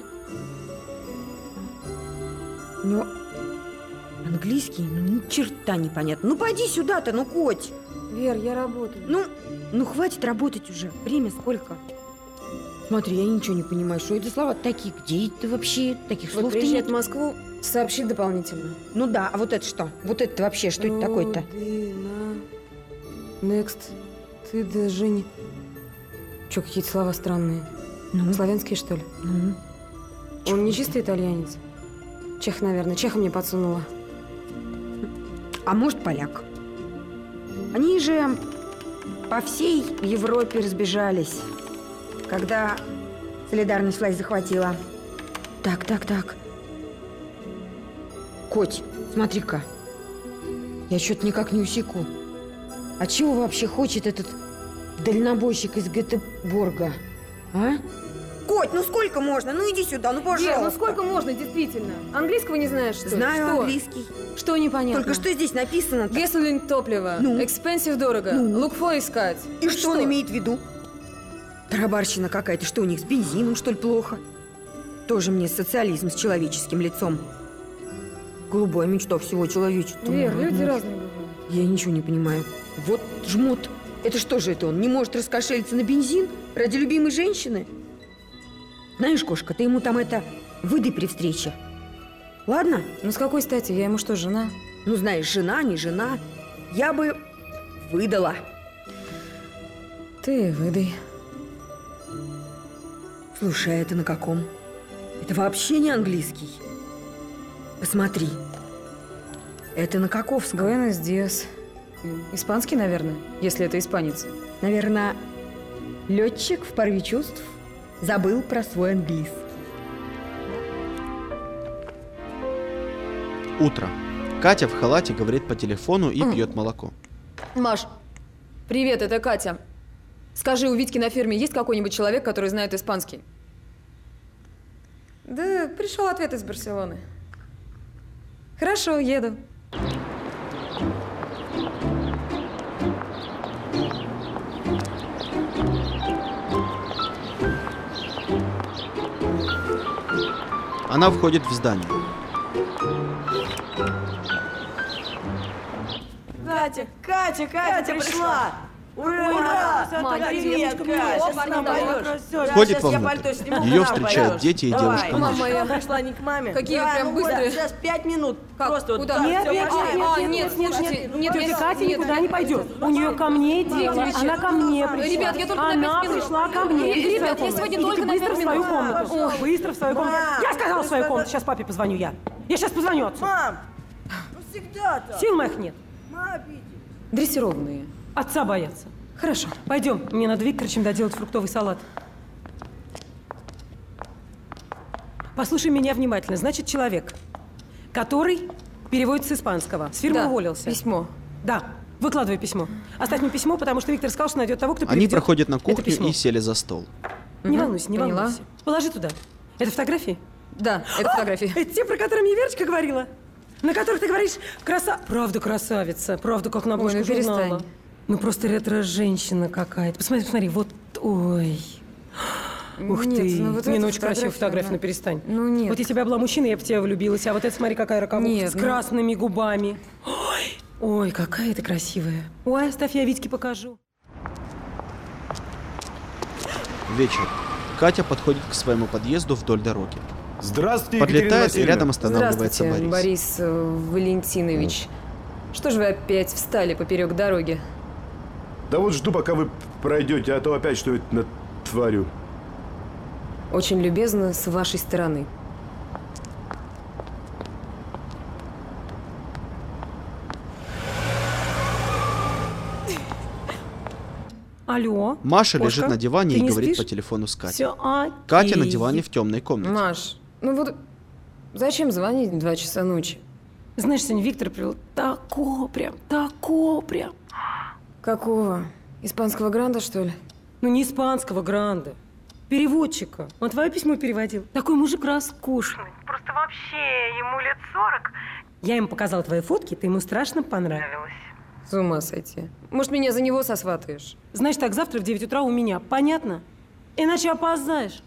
У него английский, ну ни черта непонятно. Ну пойди сюда-то, ну коть. Вер, я работаю. Ну, ну хватит работать уже. Время сколько? Смотри, я ничего не понимаю, что это слова такие. Где это вообще? Таких Вот слов-то приезжает нет. в Москву, сообщи дополнительно. Ну да, а вот это что? Вот это вообще, что это такое-то? Родина. Next. Ты даже не... Че, какие-то слова странные? Ну? Славянские, что ли? Ну? Он не чистый итальянец. Чех, наверное. Чеха мне подсунула. А может, поляк? Они же по всей Европе разбежались, когда солидарность власть захватила. Так, так, так. Коть, смотри-ка. Я что-то никак не усеку. А чего вообще хочет этот дальнобойщик из Гетеборга? А? Коть, ну сколько можно? Ну иди сюда, ну пожалуйста. Вер, ну сколько можно, действительно? Английского не знаешь, что ли? Знаю Что? английский. Что непонятно? Только что здесь написано? Геслинг топливо. Ну? Expensive дорого. Ну? Лукфо искать. И что, он имеет в виду? Тарабарщина какая-то. Что у них с бензином, что ли, плохо? Тоже мне социализм с человеческим лицом. Голубая мечта всего человечества. Вер, Ну, люди ну, разные бывают. Я ничего не понимаю. Вот жмот. Это что же это он? Не может раскошелиться на бензин ради любимой женщины? Знаешь, кошка, ты ему там это выдай при встрече. Ладно? Ну с какой стати? Я ему что, жена? Ну, знаешь, жена, не жена. Я бы выдала. Ты выдай. Слушай, а это на каком? Это вообще не английский. Посмотри. Это на каковском? Буэнос диас. Испанский, наверное, если это испанец. Наверное, летчик в порыве чувств забыл про свой английский. Утро. Катя в халате говорит по телефону и пьет молоко. Маш, привет, это Катя. Скажи, у Витьки на фирме есть какой-нибудь человек, который знает испанский? Да, пришел ответ из Барселоны. Хорошо, еду. Она входит в здание. Катя, Катя, Катя, пришла. Ура! Мать, привет, Катя, Входит во внутрь. Ее встречают дети и девушка Мама Маша. моя. Пришла не к маме. Какие вы прям быстрые. Сейчас пять минут. Как? Просто Куда? вот Нет, так, нет, всё, нет, пошли. А, нет, нет, нет, слушайте, нет, нет, тетя нет, Катя нет, никуда нет. не пойдет. У нее ко мне дело. Виктор, Она ко мне пришла. Ребят, я только на Она пять минут. пришла ко мне. Ребят, Иди в свою я комнату. сегодня Идите только на быстро пять в свою минут. комнату. Ой. Быстро в свою комнату. Мам, Я сказала в свою комнату. Сейчас папе позвоню я. Я сейчас позвоню отцу. Мам, ну всегда так. Сил моих нет. Мама обидит. Дрессированные. Отца боятся. Хорошо. Пойдем, мне надо Викторовичем доделать фруктовый салат. Послушай меня внимательно. Значит, человек, который переводит с испанского. С фирмы Да, уволился. письмо. Да. Выкладывай письмо. Оставь мне письмо, потому что Виктор сказал, что найдет того, кто Они переведет проходят на это кухню письмо. и сели за стол. Не Мгм, волнуйся, не поняла. волнуйся. Положи туда. Это фотографии? Да, это фотографии. Это те, про которые мне Верочка говорила? На которых ты говоришь, краса... Правда красавица, правда как на обложку ну журнала. перестань. Ну просто ретро-женщина какая-то. Посмотри, посмотри, вот, ой. Ух Нет, ты, ну вот не, эта ну очень красивая фотография, фотография, она- ну перестань. Ну нет. Вот если бы я была мужчиной, я бы в тебя влюбилась, а вот это смотри, какая роковуха, Нет, с ну- красными губами. Ой, ой, какая ты красивая. Ой, оставь, я Витьке покажу. Вечер. Катя подходит к своему подъезду вдоль дороги. Здравствуйте, Екатерина Подлетает и Васильевна. рядом останавливается Здравствуйте, Борис. Борис э, Валентинович. Что же вы опять встали поперек дороги? Да вот жду, пока вы пройдете, а то опять что-нибудь натворю. Очень любезно с вашей стороны. Алло. Маша Кошка, лежит на диване ты и не говорит спишь? по телефону с Катей. Все, окей. Катя на диване в темной комнате. Маш, ну вот зачем звонить в два часа ночи? Знаешь, сегодня Виктор привел тако прям, тако прям. Какого? Испанского гранда, что ли? Ну, не испанского гранда. Переводчика. Он твое письмо переводил. Такой мужик роскошный. Просто вообще, ему лет сорок. Я ему показала твои фотки, ты ему страшно понравилась. С ума сойти. Может, меня за него сосватаешь? Значит так, завтра в девять утра у меня. Понятно? Иначе опоздаешь.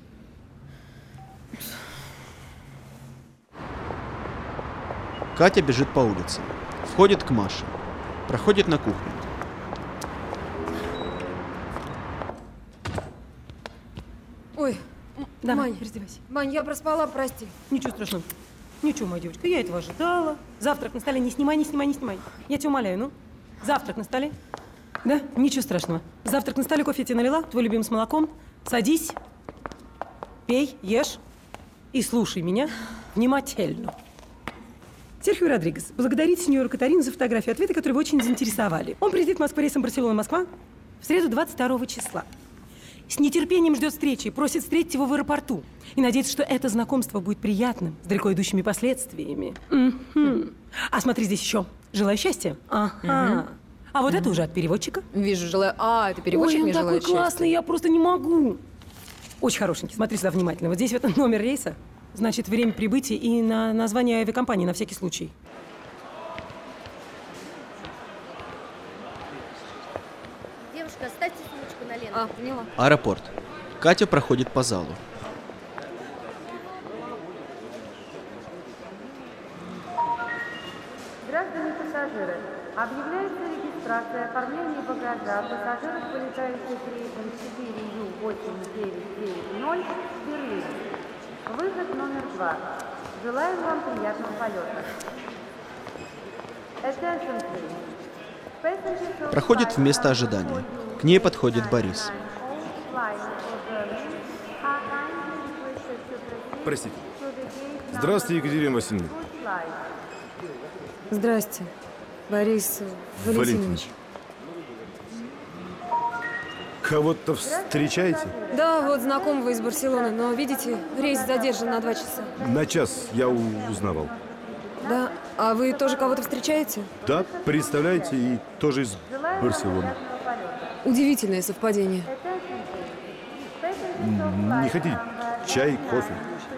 Катя бежит по улице. Входит к Маше. Проходит на кухню. Ой, Давай, Мань. раздевайся. Мань, я проспала, прости. Ничего страшного. Ничего, моя девочка, я этого ожидала. Завтрак на столе. Не снимай, не снимай, не снимай. Я тебя умоляю, ну. Завтрак на столе. Да? Ничего страшного. Завтрак на столе, кофе я тебе налила, твой любимый с молоком. Садись, пей, ешь и слушай меня внимательно. Серхио Родригес благодарит сеньору Катарину за фотографию, ответы, которые его очень заинтересовали. Он прилетит в Москву рейсом Барселона-Москва в среду двадцать второго числа. С нетерпением ждет встречи и просит встретить его в аэропорту. И надеется, что это знакомство будет приятным, с далеко идущими последствиями. Мгм. А смотри, здесь еще. Желаю счастья. Ага. А вот это уже от переводчика. Вижу, желаю... А, это переводчик Ой, он мне такой желает классный, я просто не могу. Очень хорошенький, смотри сюда внимательно. Вот здесь вот номер рейса, значит, время прибытия и на название авиакомпании на всякий случай. Девушка, ставьте сумочку на ленту. А, поняла. Аэропорт. Катя проходит по залу. Граждане пассажиры, объявляется регистрация оформления багажа пассажиров, вылетающих рейсом четыре Ю восемь девять девять ноль в Берлин. Выход номер два. Желаем вам приятного полета. Attention, please. Passengers of Проходит в flight место number ожидания. four U К ней подходит Борис. all flights for Berlin are kindly requested to proceed Простите. to the gate number Здравствуйте, Екатерина Васильевна. Good flight. Здрасте, Борис Валентинович. Кого-то встречаете? Да, вот знакомого из Барселоны, но, видите, рейс задержан на два часа. На час я у- узнавал. Да, а вы тоже кого-то встречаете? Да, представляете, и тоже из Барселоны. Удивительное совпадение. М, Не хотите чай, кофе?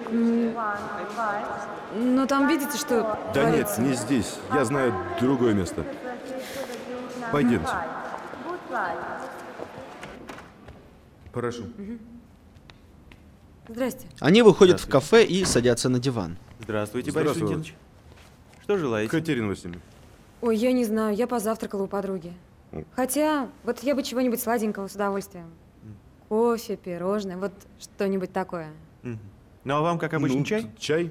Но там видите, что Да нет, творится? не здесь. Я знаю другое место. Пойдемте. Прошу. Здрасте. Они выходят в кафе и садятся на диван. Здравствуйте, Борис Здравствуйте. Валентинович. Что желаете? Катерина Васильевна. Ой, я не знаю, я позавтракала у подруги. Хотя, вот я бы чего-нибудь сладенького с удовольствием. Кофе, пирожное, вот что-нибудь такое. Мгм. Ну, а вам, как обычно, Ну, чай? т- Чай.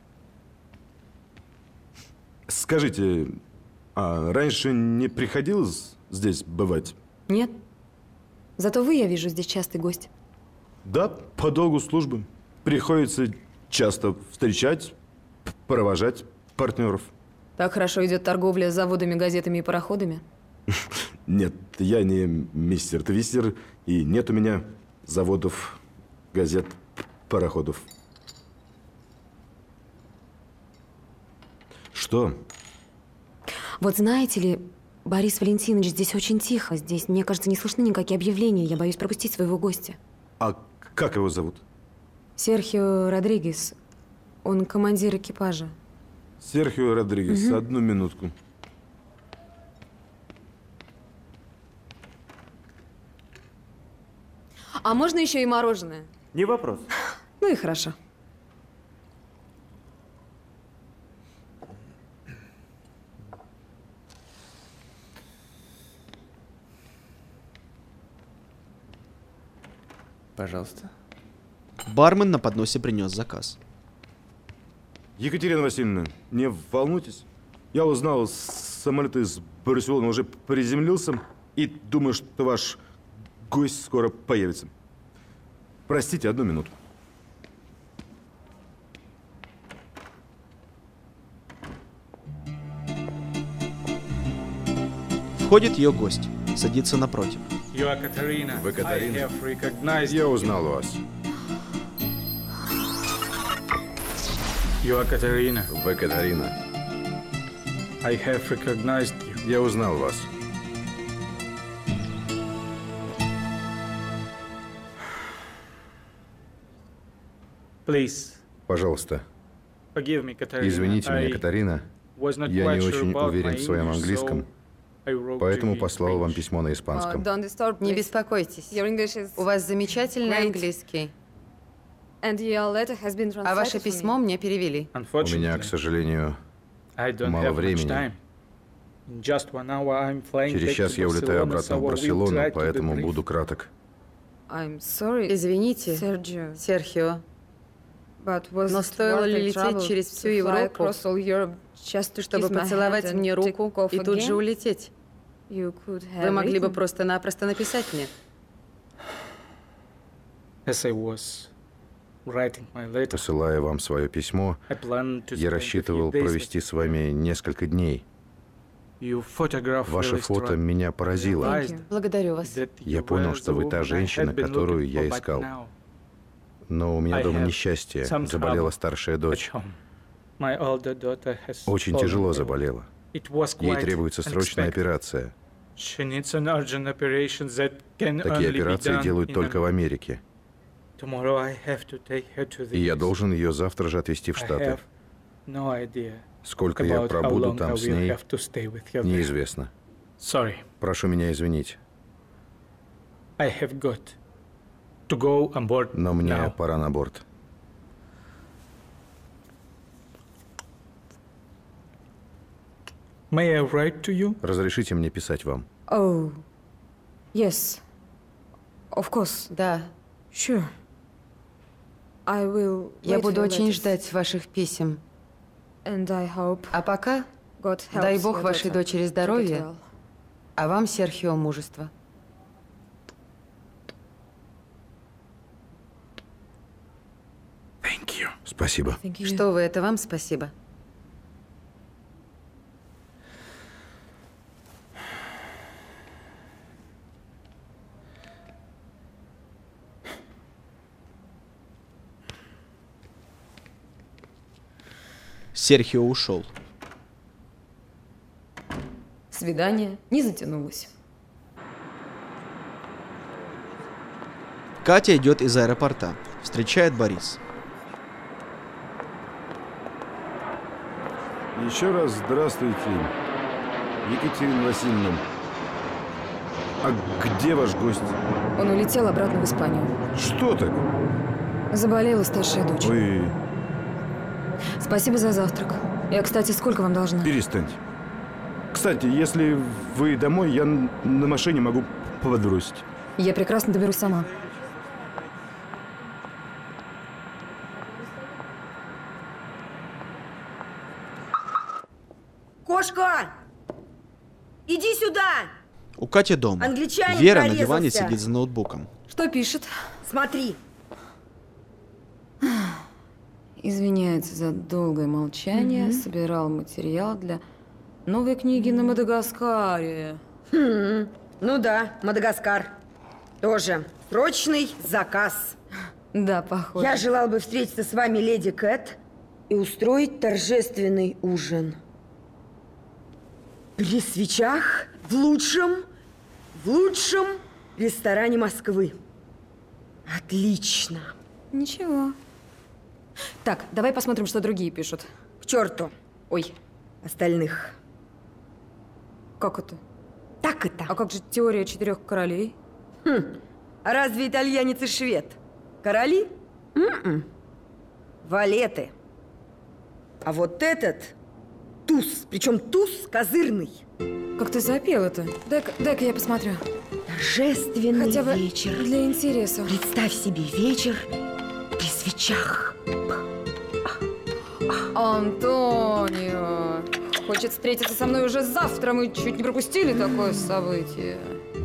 Скажите, а раньше не приходилось здесь бывать? Нет. Зато вы, я вижу, здесь частый гость. Да, по долгу службы. Приходится часто встречать, п- провожать партнеров. Так хорошо идет торговля с заводами, газетами и пароходами. Нет, я не мистер Твистер, и нет у меня заводов, газет, пароходов. Что? Вот знаете ли, Борис Валентинович, здесь очень тихо. Здесь, мне кажется, не слышны никакие объявления. Я боюсь пропустить своего гостя. А как его зовут? Серхио Родригес. Он командир экипажа. Серхио Родригес. Мгм. Одну минутку. А можно еще и мороженое? Не вопрос. Ну и хорошо. Пожалуйста. Бармен на подносе принес заказ. Екатерина Васильевна, не волнуйтесь. Я узнал, самолет из Барселоны уже приземлился, и думаю, что ваш гость скоро появится. Простите, одну минуту. Входит ее гость, садится напротив. You are Katarina. Вы Катарина? I have recognized Я you. узнал вас. You are Katarina. Вы Катарина. I have recognized you. Я узнал вас. Please, Пожалуйста, forgive me, Katarina. извините меня, I Катарина. was not Я quite не sure очень about уверен my в своем English, английском, so I wrote поэтому to you in послал вам French. письмо на испанском. Don't disturb, Не please. беспокойтесь. Your English is У вас замечательный great. английский. And your letter has been А ваше translated for письмо me. мне перевели. У меня, к сожалению, I don't мало have much времени. time. In just one hour I'm flying Через back час to я улетаю Barcelona, обратно so I в will Барселону, try to be поэтому brief. буду краток. I'm sorry, Извините, Sergio, Серхио, but was но it стоило worth ли the лететь trouble через to всю fly Европу, across all Europe just to чтобы kiss my поцеловать hand and мне take руку off и тут же again? улететь? You could have Вы могли бы written. просто-напросто написать мне. As I was writing my letter, Посылая вам свое письмо, I planned to я spend a рассчитывал few days провести с вами несколько дней. with you. Photograph Ваше really фото struck меня me. поразило. Realized Благодарю вас. that Я you понял, were что the вы та woman I женщина, had been которую looking я for, but искал. now Но у меня I дома have несчастье. some Заболела trouble старшая at дочь. home. My older daughter has Очень fallen тяжело ill. заболела. It was Ей quite требуется срочная unexpected. операция. She needs an urgent operation that can Такие only be операции done делают in только в America. Америке. Tomorrow I have to take her to the И я U S. должен ее завтра же отвезти в I Штаты. have no idea Сколько я about how пробуду long I там с will ней, have to stay with her there. неизвестно. Sorry, Прошу меня извинить, I have got to go on board но мне now. пора на борт. May I write to you? Разрешите мне писать вам? Oh, yes, of course, Да, sure. I will я wait for буду your очень letters. ждать ваших писем. And I hope А пока God helps дай Бог your вашей daughter дочери to get здоровья, well. а вам, Серхио, мужества. Thank you. Спасибо. Thank you. Что вы, это вам спасибо. Серхио ушел. Свидание не затянулось. Катя идет из аэропорта. Встречает Борис. Еще раз здравствуйте, Екатерина Васильевна. А где ваш гость? Он улетел обратно в Испанию. Что так? Заболела старшая дочь. Ой, Спасибо за завтрак. Я, кстати, сколько вам должна? перестаньте. К Кстати, если вы домой, я на машине могу подбросить. Я прекрасно доберусь сама. Кошка! Иди сюда! У Кати дома. Англичанин Вера на прорезался. диване сидит за ноутбуком. Что пишет? Смотри. Извиняется за долгое молчание. Мгм. Собирал материал для новой книги на Мадагаскаре. Хм, ну да, Мадагаскар. Тоже срочный заказ. Да, похоже. Я желал бы встретиться с вами, леди Кэт, и устроить торжественный ужин. При свечах в лучшем, в лучшем ресторане Москвы. Отлично. Ничего. Так, давай посмотрим, что другие пишут. К черту. Ой. Остальных. Как это? Так это. А как же теория четырех королей? Хм. А разве итальянец и швед? Короли? М-м. Валеты. А вот этот туз, причем туз козырный. Как ты запел это? Дай-ка, дай-ка я посмотрю. Торжественный Хотя бы вечер. для интереса. Представь себе вечер при свечах. Антонио хочет встретиться со мной уже завтра. Мы чуть не пропустили такое событие.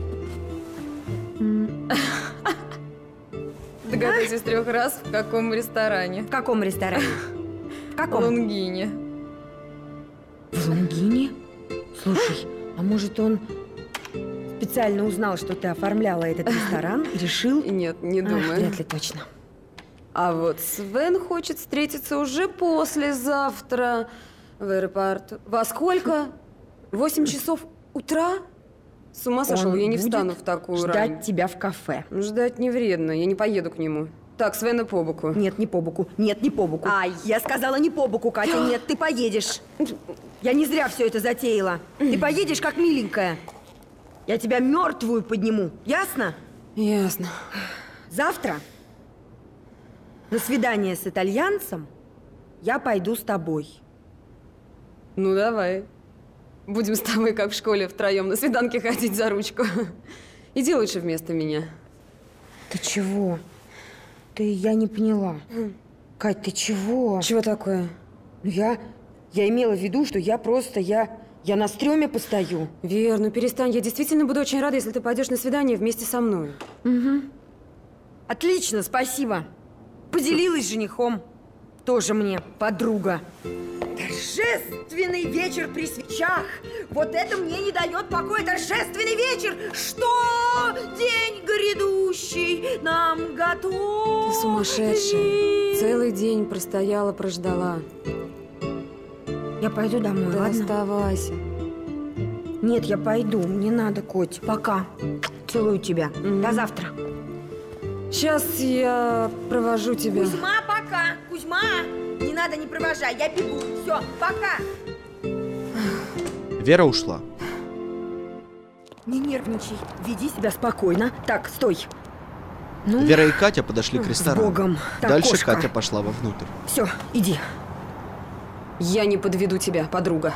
Догадайся с трех раз, в каком ресторане. В каком ресторане? В каком? В Лунгине. В Лунгине? Слушай, а может он специально узнал, что ты оформляла этот ресторан и решил? Нет, не думаю. А, вряд ли точно. А вот Свен хочет встретиться уже послезавтра в аэропорту. Во сколько? Восемь часов утра? С ума сошел, Он я не будет встану в такую ждать рань. тебя в кафе. Ждать не вредно, я не поеду к нему. Так, Свена по боку. Нет, не по боку. Нет, не по боку. Ай, я сказала не по боку, Катя. Нет, ты поедешь. Я не зря все это затеяла. Ты поедешь как миленькая. Я тебя мертвую подниму. Ясно? Ясно. Завтра на свидание с итальянцем я пойду с тобой. Ну, давай. Будем с тобой, как в школе, втроем на свиданке ходить за ручку. Иди лучше вместо меня. Ты чего? Ты, я не поняла. Кать, ты чего? Чего такое? Я, я имела в виду, что я просто, я, я на стреме постою. Вер, ну перестань. Я действительно буду очень рада, если ты пойдешь на свидание вместе со мной. Угу. Отлично, спасибо. Поделилась с женихом. Тоже мне подруга. Торжественный вечер при свечах. Вот это мне не дает покоя. Торжественный вечер. Что день грядущий нам готов. Ты сумасшедшая. Целый день простояла, прождала. Я пойду домой, Да ладно? оставайся. Нет, я пойду. Мне надо, Коть. Пока. Целую тебя. Mm-hmm. До завтра. Сейчас я провожу тебя. Кузьма, пока. Кузьма, не надо, не провожай. Я бегу. Все, пока. Вера ушла. Не нервничай. Веди себя спокойно. Так, стой. Ну, Вера и Катя подошли к с ресторану. Богом. Так, Дальше кошка. Катя пошла вовнутрь. Все, иди. Я не подведу тебя, подруга.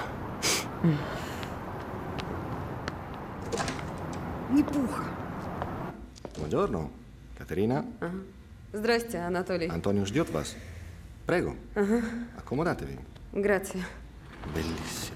Не пуха. Buongiorno, Катерина. Ага. Здрасте, Анатолий. Антонио ждет вас. Prego, Ага. accomodatevi. Грация. Bellissimo.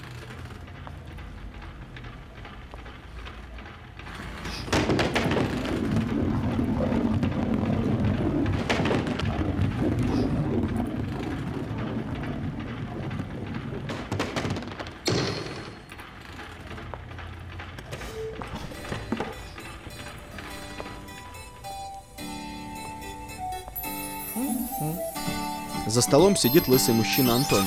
За столом сидит лысый мужчина Антонио.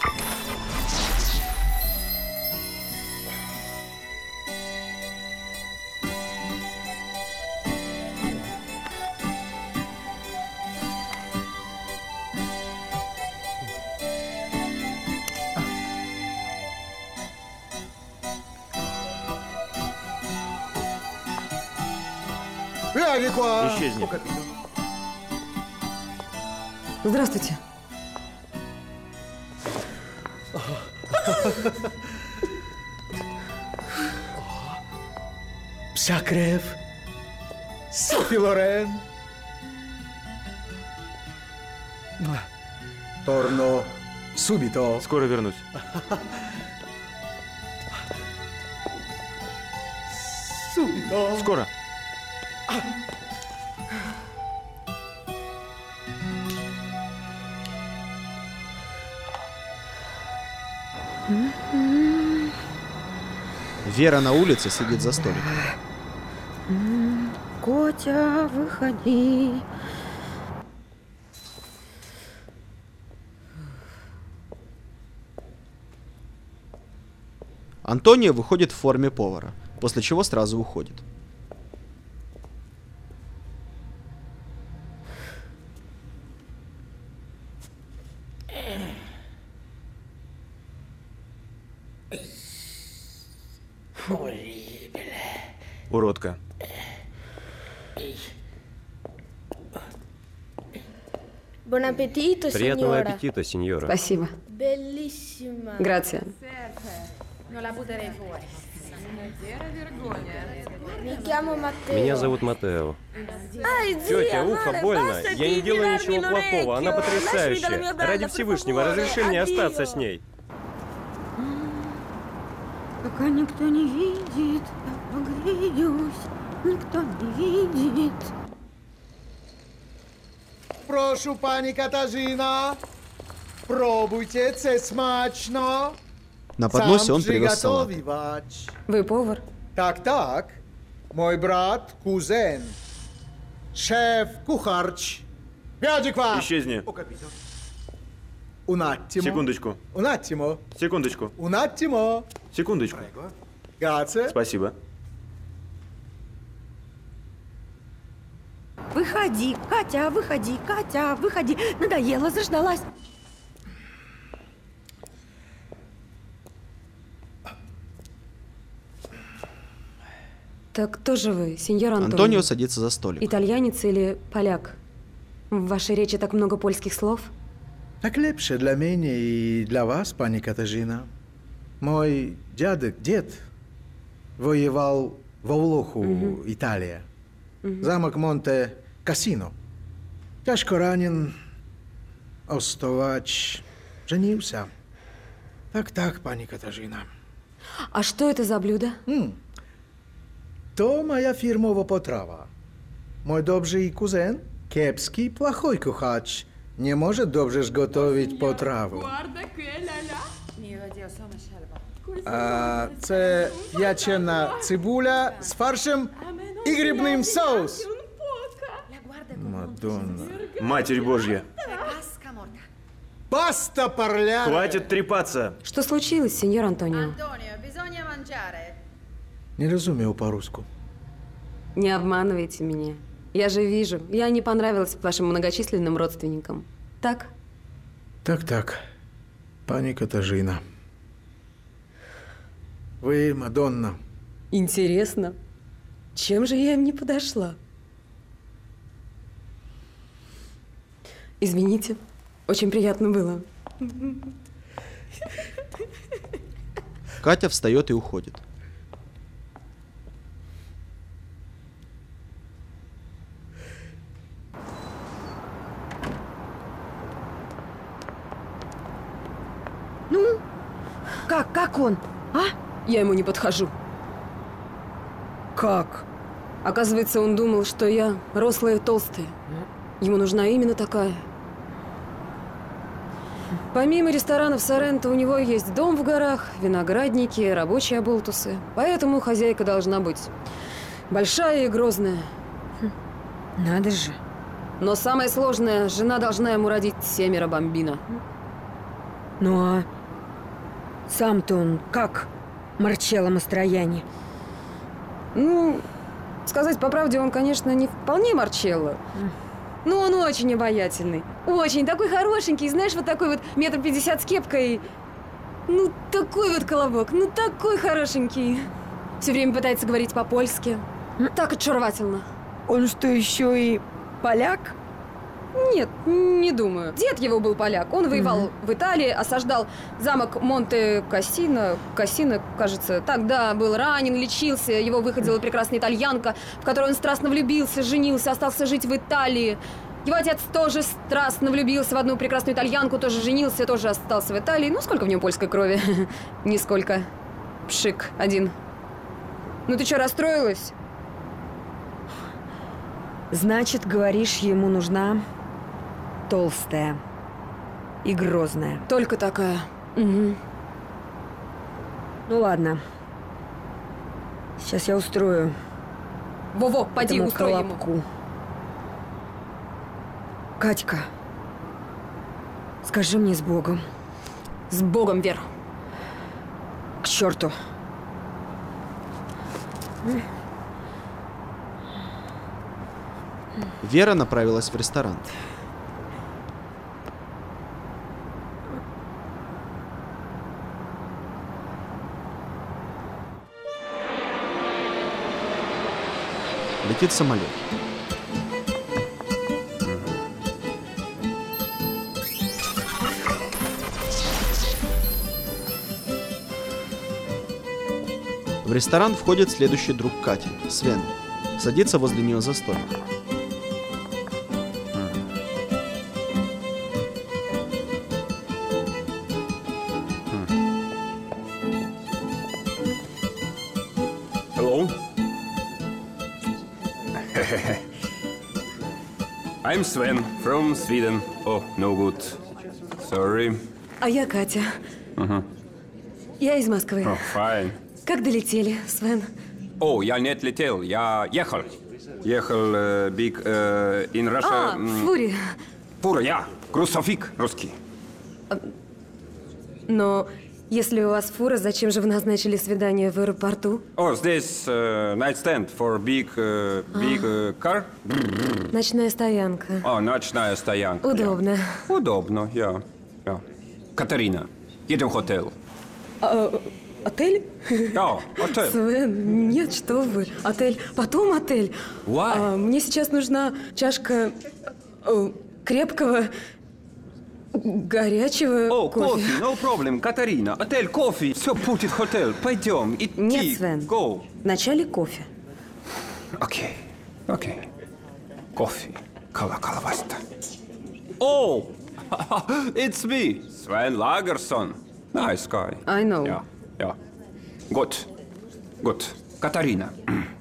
Исчезни. Здравствуйте. Закрев. Софи Лорен. Торно субито. Скоро вернусь. Субито. Скоро. Вера на улице сидит за столиком. Котя, выходи. Антонио выходит в форме повара, после чего сразу уходит. Уродка. Buon appetito, Приятного signora. аппетита, сеньора. Спасибо. Bellissima. Грация. Non la butterei fuori. Mi chiamo Matteo. Меня зовут Матео. Ай, Тетя, zia, ухо male, больно. basta Я не di делаю tirarmi ничего плохого. Она l'orecchio. Lasciami dalla mia потрясающая. bella, Ради per Всевышнего, favore. разреши мне Addio. остаться с ней. Пока никто не видит, я погреюсь. Никто не видит. Прошу, пани Катажина. Пробуйте, це смачно. На подносе Сам он привез салат. приготовивач. Вы повар? Так, так. Мой брат, кузен. Шеф, кухарч. Бядиква. Исчезни. Un attimo. Секундочку. Un attimo. Секундочку. Un attimo. Секундочку. Grazie. Спасибо. Выходи, Катя, выходи, Катя, выходи. Надоело, заждалась. Так кто же вы, сеньор Антонио? Антонио садится за столик. Итальянец или поляк? В вашей речи так много польских слов. Так лепше для меня и для вас, пани Катажина. Мой дядек, дед, воевал в Овлоху, Мгм. Италия. Мгм. Замок Монте Кассино. Тяжко ранен, остовач, женился. Так-так, пани Катажина. А что это за блюдо? М. То моя фирмова потрава. Мой добрый кузен, кепский, плохой кухач, не может добре готовить потраву. А, це ячена цибуля з фаршем і грибним соус. Мадонна. Матерь Божья. Баста парля! Хватит трепаться. Что случилось, сеньор Антонио? Не разумею по-русски. Не обманывайте меня. Я же вижу, я не понравилась вашим многочисленным родственникам. Так? Так-так, пани Катажина. Вы, Мадонна. Интересно. Чем же я им не подошла? Извините, очень приятно было. Катя встает и уходит. Ну, как, как он, а? Я ему не подхожу. Как? Оказывается, он думал, что я рослая и толстая. Ему нужна именно такая. Помимо ресторанов Соренто, у него есть дом в горах, виноградники, рабочие оболтусы. Поэтому хозяйка должна быть большая и грозная. Надо же. Но самое сложное, жена должна ему родить семеро бамбино. Ну а сам-то он как, Марчелло Мастрояни? Ну, сказать по правде, он, конечно, не вполне Марчелло. Но он очень обаятельный. Очень. Такой хорошенький. Знаешь, вот такой вот метр пятьдесят с кепкой. Ну, такой вот колобок. Ну, такой хорошенький. Все время пытается говорить по-польски. Так очаровательно. Он что, еще и поляк? Нет, не думаю. Дед его был поляк. Он воевал mm-hmm. в Италии, осаждал замок Монте-Кассино. Кассино, кажется. Тогда был ранен, лечился. Его выходила прекрасная итальянка, в которую он страстно влюбился, женился, остался жить в Италии. Его отец тоже страстно влюбился в одну прекрасную итальянку, тоже женился, тоже остался в Италии. Ну, сколько в нем польской крови? Нисколько. Пшик один. Ну, ты что, расстроилась? Значит, говоришь, ему нужна толстая и грозная. Только такая. Угу. Ну ладно. Сейчас я устрою. Во-во, поди, устрой ему. Катька, скажи мне с Богом. С Богом, Вер. К черту. Вера направилась в ресторан. Летит самолет. В ресторан входит следующий друг Кати, Свен. Садится возле нее за столик. Hello. I'm Sven from Sweden. Oh, no good. Sorry. А я Катя. Uh-huh. Я из Москвы. Oh, fine. Как долетели, Свен? О, я не летел, я ехал. Ехал uh, big uh, in Russia. А, в фуре. Фура, я. Грузовик русский. Но если у вас фура, зачем же вы назначили свидание в аэропорту? О, здесь uh, nightstand for big, uh, big uh, car. Ночная стоянка. О, ночная стоянка. Удобно. Я. Удобно, я. я. Катарина, едем в отель. А, отель? Да, отель. Свен, нет, что вы. Отель, потом отель. Why? А, мне сейчас нужна чашка э, крепкого, горячего О, кофе. кофе, no problem, Катарина. Отель, кофе, все будет отель. Пойдем, идти. Нет, Свен. Go. Вначале кофе. Окей, окей. Кофе, кала-калаваста. О, it's me, Sven Lagerson. Nice guy. I know. Yeah, yeah. Good, good. Катарина.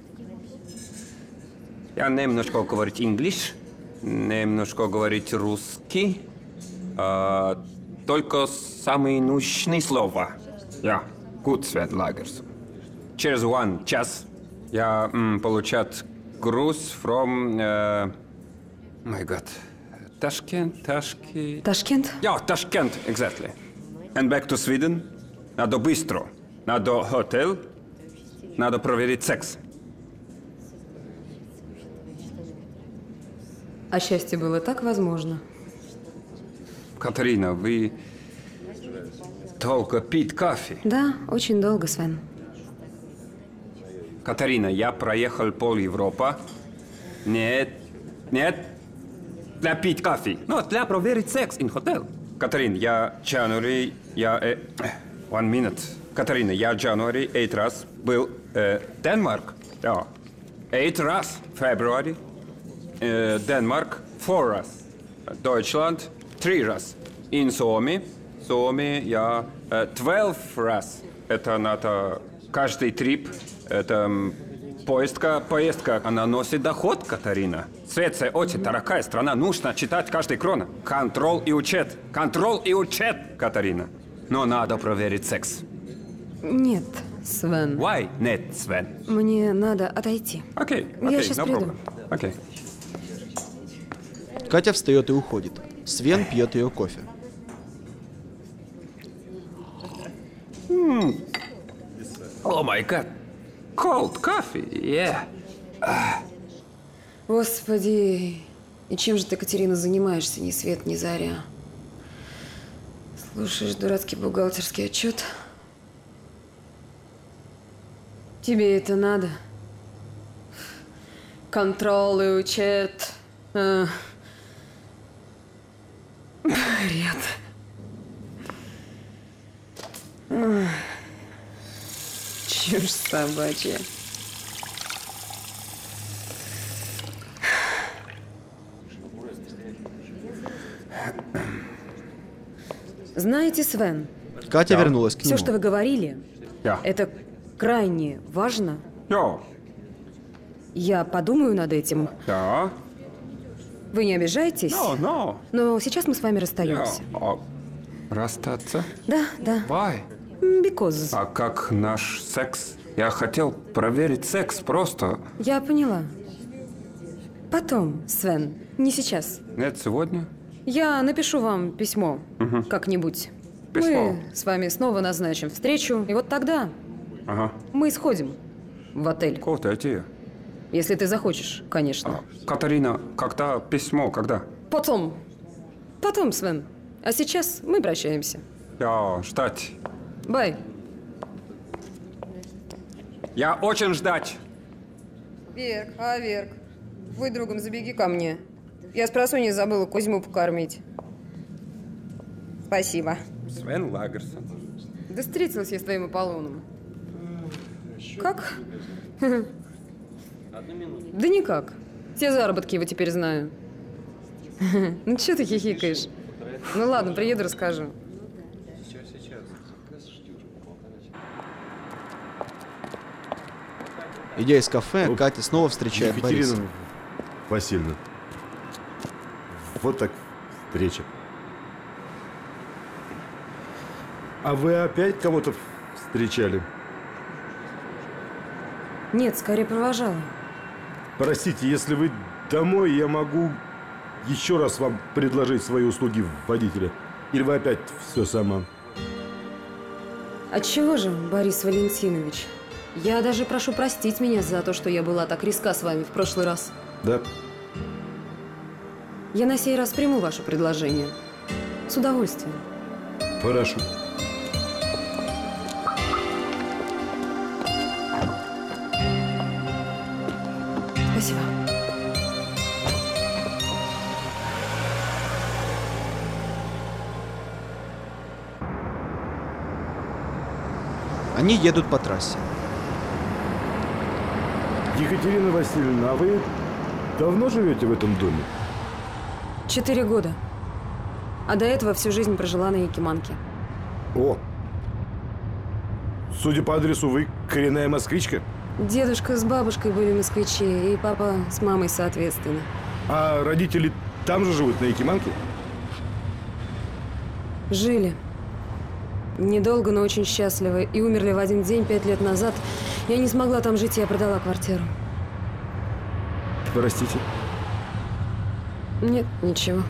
Я немножко говорить English, немножко говорить русский, а, только самые нужные слова. Я, good Sven Lagerson. Через one час я м, получат груз from, uh, my God, Tashkent, Tashkent. Ташкент? Yeah, Tashkent, exactly. And back to Sweden. Надо быстро. Надо hotel. Надо проверить секс. А счастье было так возможно. Катарина, вы только пить кофе. Да, очень долго, Свен. Катарина, я проехал пол Европы. Нет, нет, для пить кофе. Но для проверить секс in hotel. Катарина, я January, я... Э, one minute. Катарина, я January eight раз был э, Денмарк. Да. Eight раз. February. Э, Денмарк four раз. Deutschland three раз. In Suomi. Suomi я э, twelve раз. Это надо каждый трип. Это м, поездка, поездка. Она носит доход, Катарина. Швеция очень дорогая страна. Нужно читать каждый крона. Контроль и учет. Контроль и учет, Катарина. Но надо проверить секс. Нет, Свен. Why нет, Свен? Мне надо отойти. Окей, Я окей, сейчас no приду. problem. Окей. Катя встает и уходит. Свен пьет ее кофе. Mm. Oh my God. Cold coffee, yeah. Господи, и чем же ты, Катерина, занимаешься ни свет, ни заря? Слушаешь дурацкий бухгалтерский отчет? Тебе это надо? Контроль и учет. А, Чушь собачья. Знаете, Свен, Катя вернулась к все, нему. что вы говорили, Ja. это крайне важно. Ja. Я подумаю над этим. Ja. Вы не обижаетесь? No, no. Но сейчас мы с вами Ja. расстаемся. А, расстаться? Да, да. Why? Because. А как наш секс? Я хотел проверить секс просто. Я поняла. Потом, Свен, не сейчас. Нет, сегодня? Я напишу вам письмо Мгм. как-нибудь. Письмо. Мы с вами снова назначим встречу, и вот тогда Ага. мы сходим в отель. Круто идея. Если ты захочешь, конечно. Катарина, когда письмо, когда? Потом. Потом, Свен. А сейчас мы прощаемся. Я ждать. Бай. Я очень ждать. Верк, а, Верк, будь другом, забеги ко мне. Я с просонья забыла Кузьму покормить. Спасибо. Свен Лагерсон. Да встретилась я с твоим Аполлоном. Как? Да никак. Все заработки его теперь знаю. Ну что ты хихикаешь? Ну ладно, приеду, расскажу. Идя из кафе, Катя снова встречает Екатерина Бориса. Васильевна. Вот так встреча. А вы опять кого-то встречали? Нет, скорее провожала. Простите, если вы домой, я могу еще раз вам предложить свои услуги водителя. Или вы опять все сама? Отчего же, Борис Валентинович? Я даже прошу простить меня за то, что я была так резка с вами в прошлый раз. Да. Я на сей раз приму ваше предложение. С удовольствием. Прошу. Спасибо. Они едут по трассе. Екатерина Васильевна, а вы давно живете в этом доме? Четыре года. А до этого всю жизнь прожила на Якиманке. О! Судя по адресу, вы коренная москвичка? Дедушка с бабушкой были москвичи, и папа с мамой, соответственно. А родители там же живут, на Якиманке? Жили. Недолго, но очень счастливы. И умерли в один день, пять лет назад. Я не смогла там жить, я продала квартиру. Простите. Нет, ничего.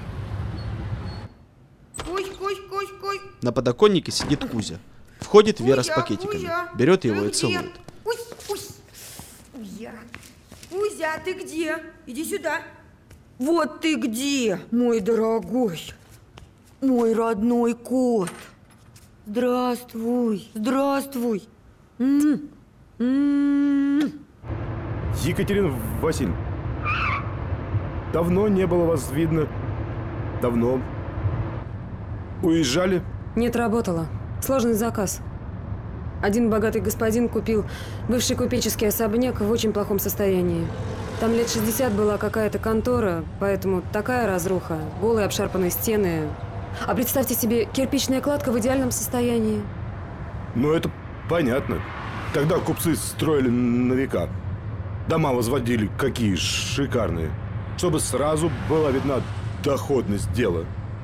Кусь, кусь, кусь, кусь. На подоконнике сидит Кузя. Входит Вера с Кузя, пакетиками. Кузя, Берет его ты и где? целует. Кусь, кусь. Кузя. Кузя, ты где? Иди сюда. Вот ты где, мой дорогой. Мой родной кот. Здравствуй, здравствуй. М-м, м-м. Екатерина Васильевна, давно не было вас видно. Давно. Уезжали? Нет, работала. Сложный заказ. Один богатый господин купил бывший купеческий особняк в очень плохом состоянии. Там лет шестьдесят была какая-то контора, поэтому такая разруха, голые обшарпанные стены. А представьте себе, кирпичная кладка в идеальном состоянии. Ну, это понятно. Тогда купцы строили на века. Дома возводили какие шикарные. Чтобы сразу была видна доходность дела.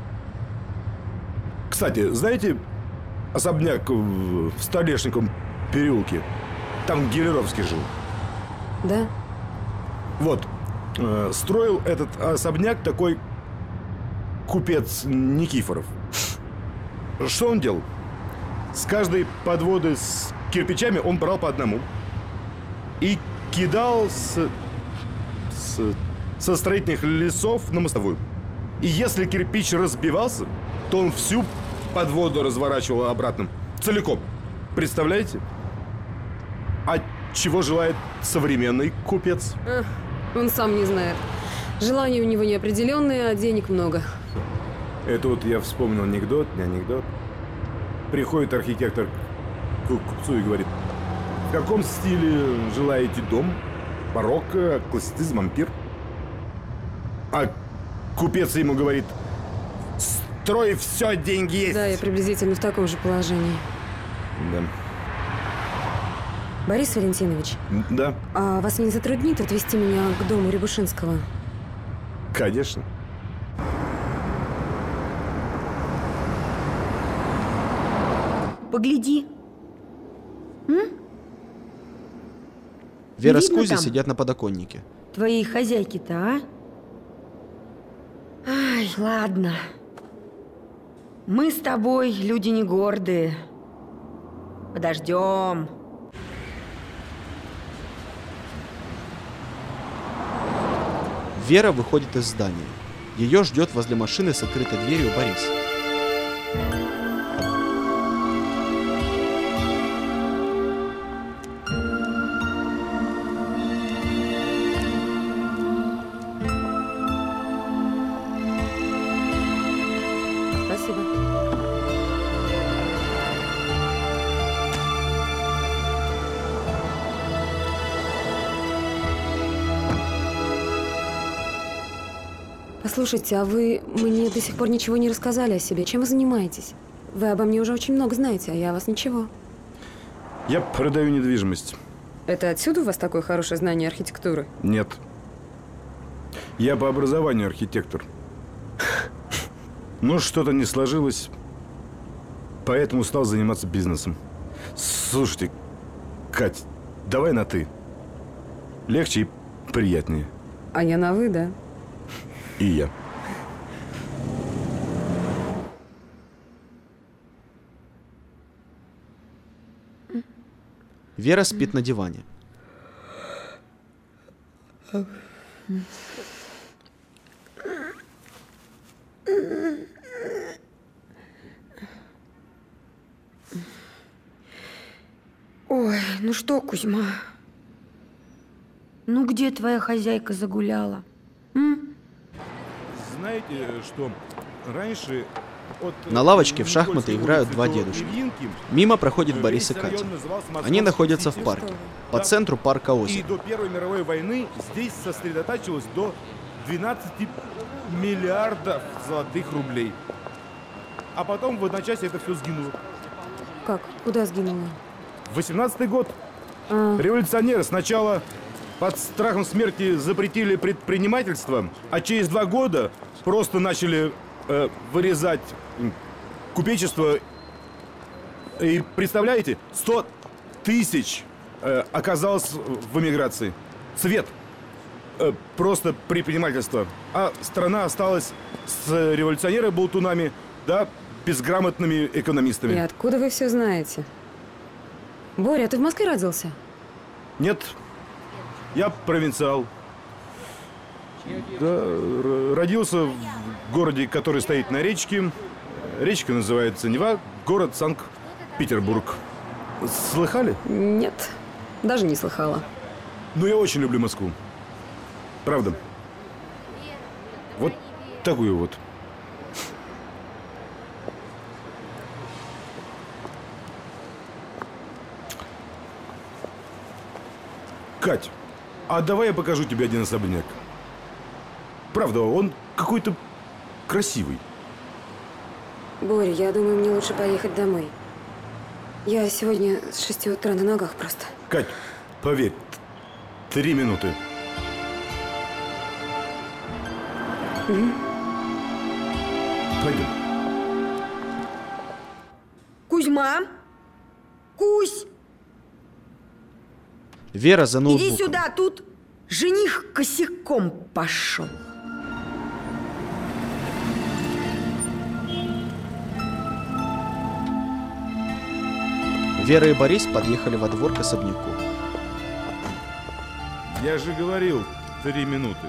Кстати, знаете особняк в в Столешниковом переулке? Там Гелеровский жил. Да? Вот. Э, строил этот особняк такой купец Никифоров. Что он делал? С каждой подводы с кирпичами он брал по одному и кидал с, с, со строительных лесов на мостовую. И если кирпич разбивался, то он всю подводу разворачивал обратно. Целиком. Представляете? А чего желает современный купец? Эх, он сам не знает. Желания у него неопределенные, а денег много. Это вот я вспомнил анекдот, не анекдот. Приходит архитектор к купцу и говорит: каком стиле желаете дом? Барокко, классицизм, ампир? А купец ему говорит: строй все, деньги есть. Да, я приблизительно в таком же положении. Да. Борис Валентинович, Да, а вас не затруднит отвезти меня к дому Рябушинского? конечно. Погляди. М? Вера с Видно Кузей там? сидят на подоконнике. Твоей хозяйки-то, а? Ай, ладно. Мы с тобой люди не гордые. Подождем. Вера выходит из здания. Ее ждет возле машины с открытой дверью Борис. Спасибо. Послушайте, а вы мне до сих пор ничего не рассказали о себе. Чем вы занимаетесь? Вы обо мне уже очень много знаете, а я о вас ничего. Я продаю недвижимость. Это отсюда у вас такое хорошее знание архитектуры? Нет. Я по образованию архитектор. Но что-то не сложилось, поэтому стал заниматься бизнесом. Слушайте, Кать, давай на «ты». Легче и приятнее. А я на «вы», да? И я. Вера спит на диване. Ой, ну что, Кузьма? Ну где твоя хозяйка загуляла? М? Знаете, что раньше от... На лавочке в шахматы играют два дедушки. Мимо проходит Борис и Катя. Они находятся в парке. По центру парка И озеро. до Первой мировой войны здесь сосредотачивалось до двенадцати миллиардов золотых рублей. А потом в одночасье это все сгинуло. Как? Куда сгинула? восемнадцатый год. А. Революционеры сначала под страхом смерти запретили предпринимательство, а через два года просто начали э, вырезать купечество. И представляете, сто тысяч э, оказалось в эмиграции. Цвет. Э, просто предпринимательство. А страна осталась с революционерами-болтунами, да, безграмотными экономистами. И откуда вы все знаете? Боря, ты в Москве родился? Нет, я провинциал. Да, р- родился в городе, который стоит на речке. Речка называется Нева, город Санкт-Петербург. Слыхали? Нет, даже не слыхала. Ну, я очень люблю Москву. Правда. Вот такую вот. Кать, а давай я покажу тебе один особняк. Правда, он какой-то красивый. Боря, я думаю, мне лучше поехать домой. Я сегодня с шести утра на ногах просто. Кать, поверь, т- три минуты. Мгм. Пойдем. Кузьма? Кусь, Вера за иди ноутбуком. сюда, тут жених косяком пошел. Вера и Борис подъехали во двор к особняку. Я же говорил, три минуты.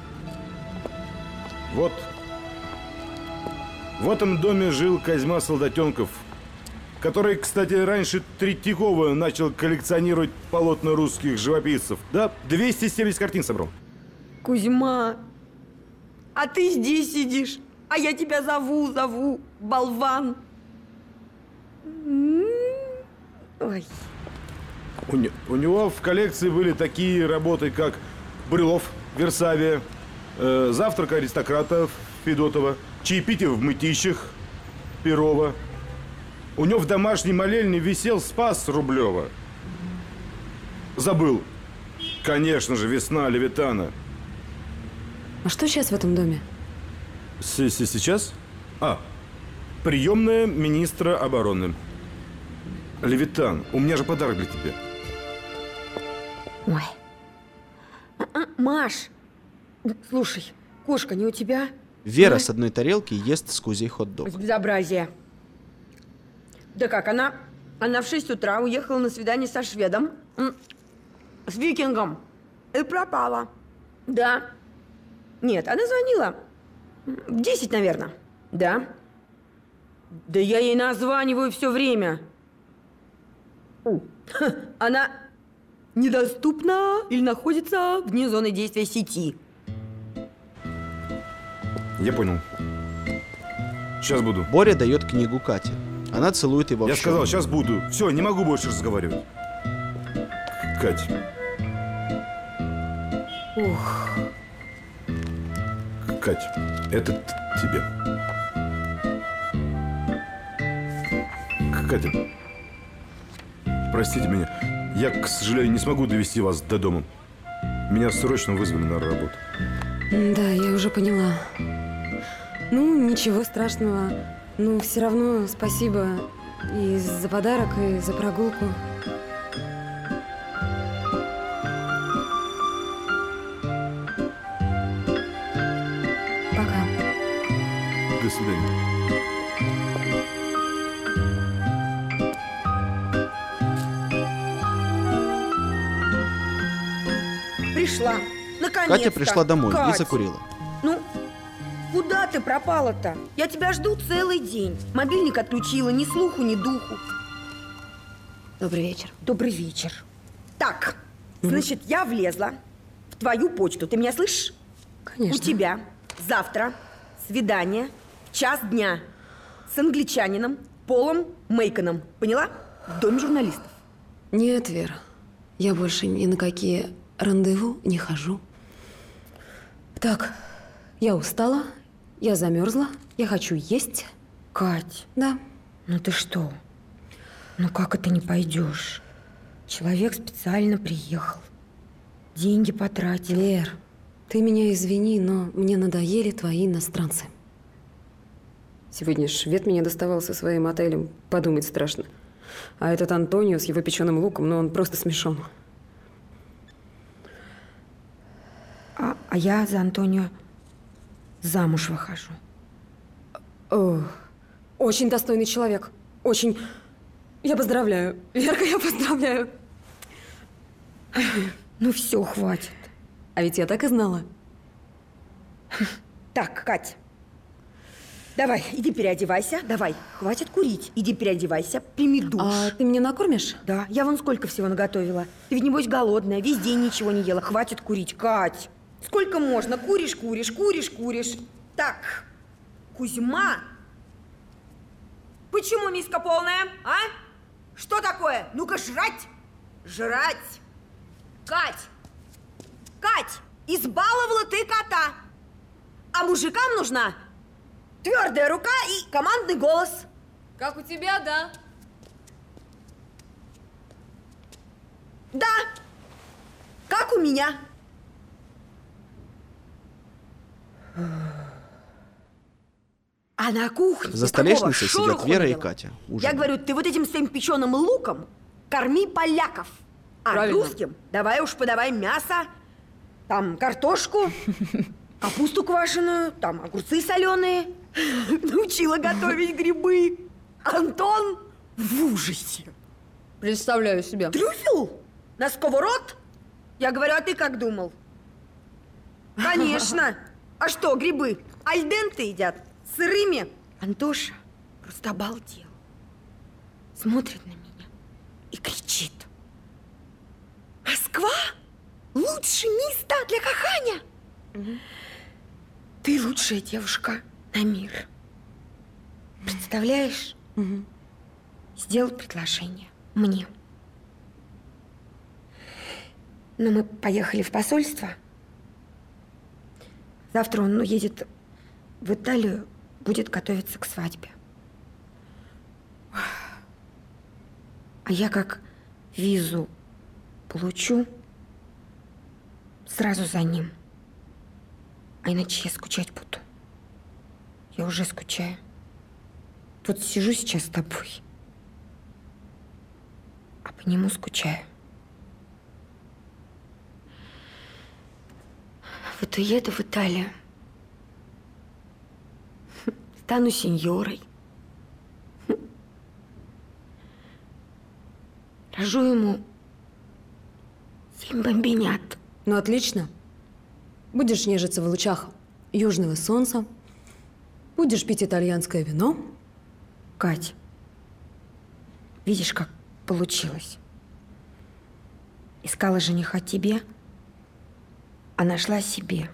Вот. В этом доме жил Козьма Солдатенков, который, кстати, раньше Третьякова начал коллекционировать полотна русских живописцев. Да, двести семьдесят картин собрал. Кузьма, а ты здесь сидишь, а я тебя зову, зову, болван. М, Ой. У, не- у него в коллекции были такие работы, как Брюлов, Версавия, э, «Завтрак аристократов» Федотова, «Чаепитие в мытищах» Перова. У него в домашней молельне висел «Спас» Рублева. Забыл. Конечно же, «Весна» Левитана. А что сейчас в этом доме? С -с Сейчас? А, приемная министра обороны. Левитан, у меня же подарок для тебя. Ой. А-а, Маш, слушай, кошка не у тебя? Вера А? с одной тарелки ест с Кузей хот-дог. Безобразие. Да как, она, она в шесть утра уехала на свидание со шведом, м, с викингом, и пропала. Да. Нет, она звонила. В десять, наверное. Да. Да я ей названиваю все время. Ха, она недоступна или находится вне зоны действия сети. Я понял. Сейчас буду. Боря дает книгу Кате. Она целует его в Я щеку. сказал, сейчас буду. Все, не могу больше разговаривать. Кать. Ух. Кать, это т- тебе. К- Катя, простите меня. Я, к сожалению, не смогу довести вас до дома. Меня срочно вызвали на работу. Да, я уже поняла. Ну, ничего страшного. Ну, все равно спасибо и за подарок, и за прогулку. Пока. До свидания. Пришла. Наконец-то. Катя пришла домой Кать, и закурила. Ну, куда ты пропала-то? Я тебя жду целый день. Мобильник отключила, ни слуху, ни духу. Добрый вечер. Добрый вечер. Так, значит, я влезла в твою почту. Ты меня слышишь? Конечно. У тебя завтра свидание в час дня с англичанином Полом Мейконом. Поняла? В доме журналистов. Нет, Вера, я больше ни на какие рандеву не хожу. Так, я устала, я замерзла, я хочу есть. Кать. Да. Ну ты что? Ну как это не пойдешь? Человек специально приехал. Деньги потратил. Вер, ты меня извини, но мне надоели твои иностранцы. Сегодня швед меня доставал со своим отелем. Подумать страшно. А этот Антонио с его печеным луком, ну он просто смешон. А, а я за Антонио замуж выхожу. О, очень достойный человек. Очень. Я поздравляю. Верка, я поздравляю. Ну все, хватит. А ведь я так и знала. Так, Кать, давай, иди переодевайся. Давай, хватит курить. Иди переодевайся, прими душ. А ты меня накормишь? Да, я вон сколько всего наготовила. Ты ведь, небось, голодная, весь день ничего не ела. Хватит курить, Кать. Сколько можно? Куришь, куришь, куришь, куришь. Так, Кузьма. Почему миска полная, а? Что такое? Ну-ка, жрать. Жрать. Кать. Кать, избаловала ты кота. А мужикам нужна твердая рука и командный голос. Как у тебя, да? Да, как у меня. А на кухне За такого столешницей сидят шороху Вера не и было. Катя. Я Ужинают. говорю, ты вот этим своим печеным луком корми поляков. А Правильно. русским давай уж подавай мясо, там картошку, капусту квашеную, там огурцы соленые. Научила готовить грибы. Антон в ужасе. Представляю себя. Трюфел? На сковород? Я говорю, а ты как думал? Конечно. А что, грибы альденте едят? Сырыми? Антоша просто обалдел. Смотрит на меня и кричит. Москва? Лучшее место для каханя? Угу. Ты лучшая девушка на мир. Представляешь? Угу. Сделал предложение мне. Ну, мы поехали в посольство. Завтра он уедет в Италию, будет готовиться к свадьбе. А я как визу получу, сразу за ним. А иначе я скучать буду. Я уже скучаю. Вот сижу сейчас с тобой, а по нему скучаю. Вот уеду в Италию, стану сеньорой, рожу ему семь бомбинят. Ну, отлично. Будешь нежиться в лучах южного солнца, будешь пить итальянское вино. Кать, видишь, как получилось? Искала жениха тебе, а нашла себе.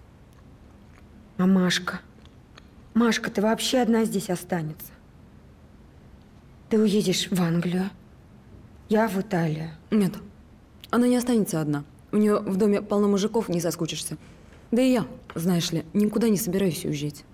А Машка? Машка, ты вообще одна здесь останется. Ты уедешь в Англию, я в Италию. Нет, она не останется одна. У нее в доме полно мужиков, не соскучишься. Да и я, знаешь ли, никуда не собираюсь уезжать.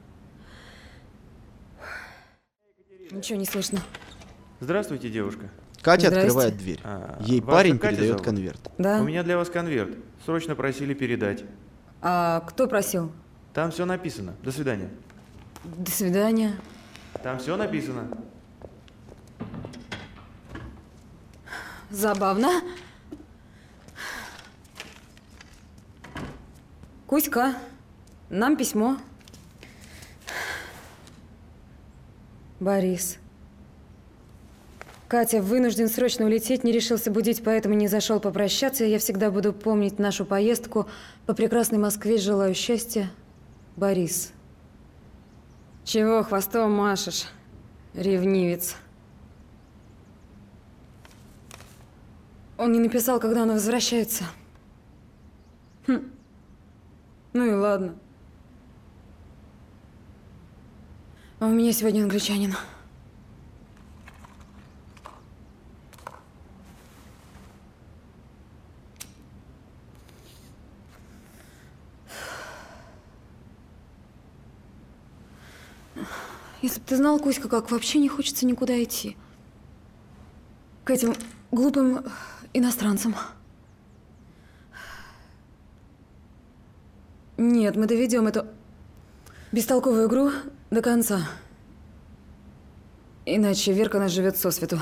Ничего не слышно. Здравствуйте, девушка. Катя Здрасте. открывает дверь. А, Ей вас парень Катя передает зовут? конверт. Да. У меня для вас конверт. Срочно просили передать. А кто просил? Там все написано. До свидания. До свидания. Там все написано. Забавно. Кузька, нам письмо. Борис. Катя вынужден срочно улететь, не решился будить, поэтому не зашел попрощаться. Я всегда буду помнить нашу поездку по прекрасной Москве. Желаю счастья. Борис. Чего хвостом машешь, ревнивец? Он не написал, когда она возвращается. Хм. Ну и ладно. А у меня сегодня англичанин. Если бы ты знал, Кузька, как вообще не хочется никуда идти. К этим глупым иностранцам. Нет, мы доведем эту бестолковую игру до конца. Иначе Верка нас живет сосвету.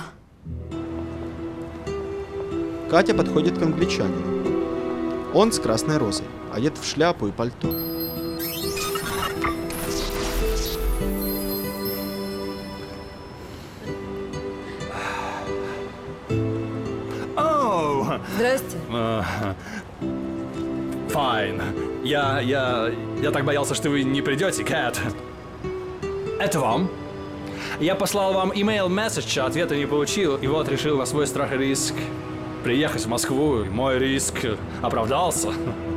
Катя подходит к англичанину. Он с красной розой, одет в шляпу и пальто. Здрасте. Файн. Я, я, я так боялся, что вы не придете, Кэт. Это вам. Я послал вам имейл-месседж, ответа не получил, и вот решил на свой страх и риск приехать в Москву. И мой риск оправдался.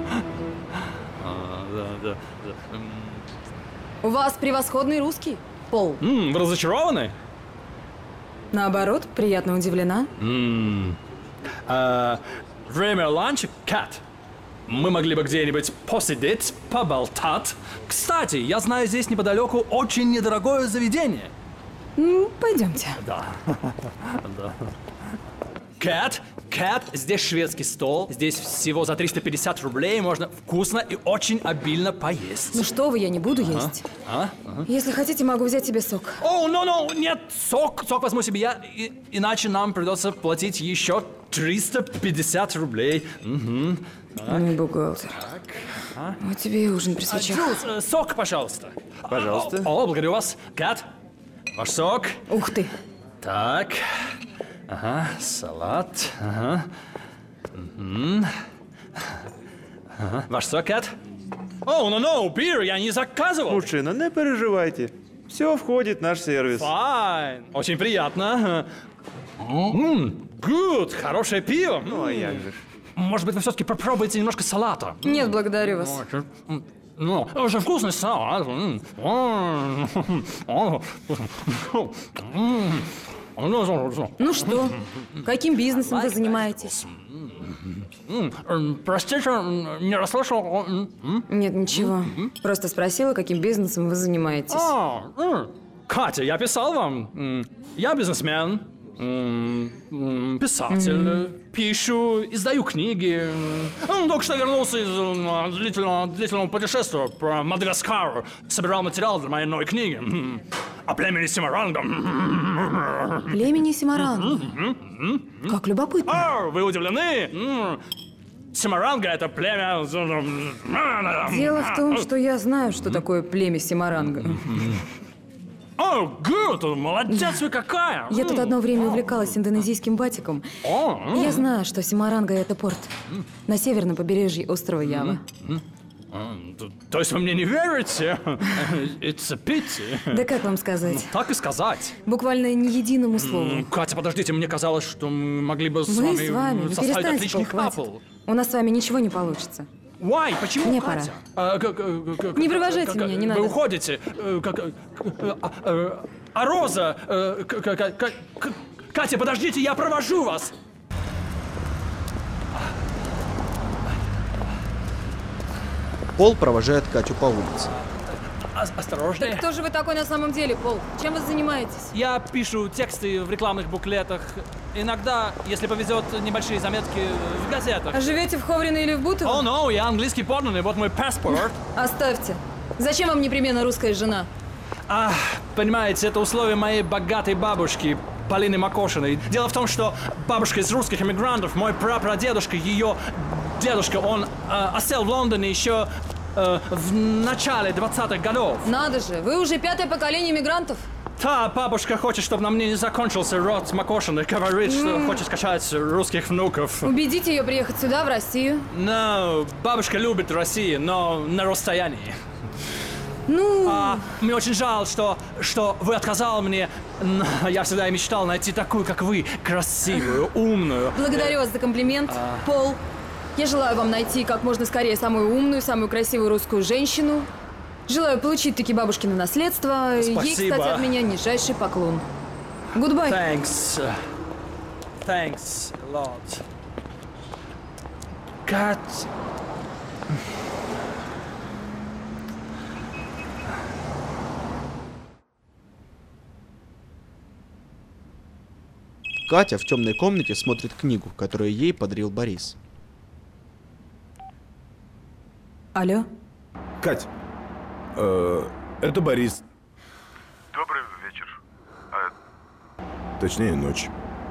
А, да, да, да. У вас превосходный русский, Пол. М, вы разочарованы? Наоборот, приятно удивлена. М. А, время ланча, Кэт. Мы могли бы где-нибудь посидеть, поболтать. Кстати, я знаю здесь неподалеку очень недорогое заведение. Ну, пойдемте. Да. Да. Кэт, Кэт, здесь шведский стол. Здесь всего за триста пятьдесят рублей можно вкусно и очень обильно поесть. Ну что вы, я не буду Ага. есть. А? Ага. Если хотите, могу взять себе сок. О, ну, ну, нет, сок, сок возьму себе я, и- иначе нам придется платить еще триста пятьдесят рублей. Угу. Ну и бухгалтер. А? Вот тебе и ужин при А, свечах. Джулс, э, сок, пожалуйста. Пожалуйста. О, о, благодарю вас. Кэт, ваш сок. Ух ты. Так. Ага, салат. Ага. Мгм. Ага. Ваш сок, Кэт? О, ну, ну, пир, я не заказывал. Мужчина, не переживайте. Все входит в наш сервис. Файн. Очень приятно. Ммм, good, хорошее пиво. Ну, а як же ж. Может быть, вы все-таки попробуете немножко салата? Нет, благодарю вас. Ну, очень вкусный салат. М. Ну что, каким бизнесом вы занимаетесь? Простите, не расслышал. Нет, ничего. Просто спросила, каким бизнесом вы занимаетесь. А, м. Катя, я писал вам. М, Я бизнесмен, м, м, писатель, пишу, издаю книги. М, Только что вернулся из м, длительного, длительного путешествия по Мадагаскару. Собирал материал для моей новой книги. М, О племени Симаранга. Племени Симаранга? Как любопытно. А, вы удивлены? М, Симаранга — это племя... Дело в том, что я знаю, что такое племя Симаранга. О, Гуд, молодец вы какая! Я тут одно время увлекалась индонезийским батиком. Я знаю, что Симаранга — это порт на северном побережье острова Ява. То есть вы мне не верите? It's a pity. Да как вам сказать? Так и сказать. Буквально ни единому слову. Катя, подождите, мне казалось, что мы могли бы с Мы вами с вами, ну составить перестаньте, отличный Пол, хватит. капл. У нас с вами ничего не получится. Why? Почему, Мне Катя? пора. А, как- как- как- Не провожайте как- меня, не вы надо. уходите. Э, как- э, а, э, а Роза... э, к- к- к- к- к- Катя, подождите, я провожу вас. Пол провожает Катю по улице. Ос- Осторожнее. Так кто же вы такой на самом деле, Пол? Чем вы занимаетесь? Я пишу тексты в рекламных буклетах. Иногда, если повезет, небольшие заметки в газетах. А живете в Ховрино или в Бутово? О, no, я английский подданный, вот мой паспорт. Оставьте. Зачем вам непременно русская жена? А, понимаете, это условие моей богатой бабушки, Полины Макошиной. Дело в том, что бабушка из русских эмигрантов, мой прапрадедушка, ее дедушка, он э, осел в Лондоне еще э, в начале двадцатых годов. Надо же, вы уже пятое поколение мигрантов. Та бабушка хочет, чтобы на мне не закончился род Макошиных, говорит, что М. хочет скачать русских внуков. Убедите ее приехать сюда, в Россию. Но бабушка любит Россию, но на расстоянии. Ну... А, мне очень жаль, что, что вы отказали мне. Но я всегда и мечтал найти такую, как вы, красивую, умную. Благодарю вас за комплимент, А. Пол. Я желаю вам найти как можно скорее самую умную, самую красивую русскую женщину. Желаю получить таки бабушкино наследство. Ей, Спасибо. кстати, от меня нижайший поклон. Goodbye. Thanks. Thanks a lot. Кать. Катя в темной комнате смотрит книгу, которую ей подарил Борис. Алло? Кать, э, это Борис. Добрый вечер. А, Точнее, ночь.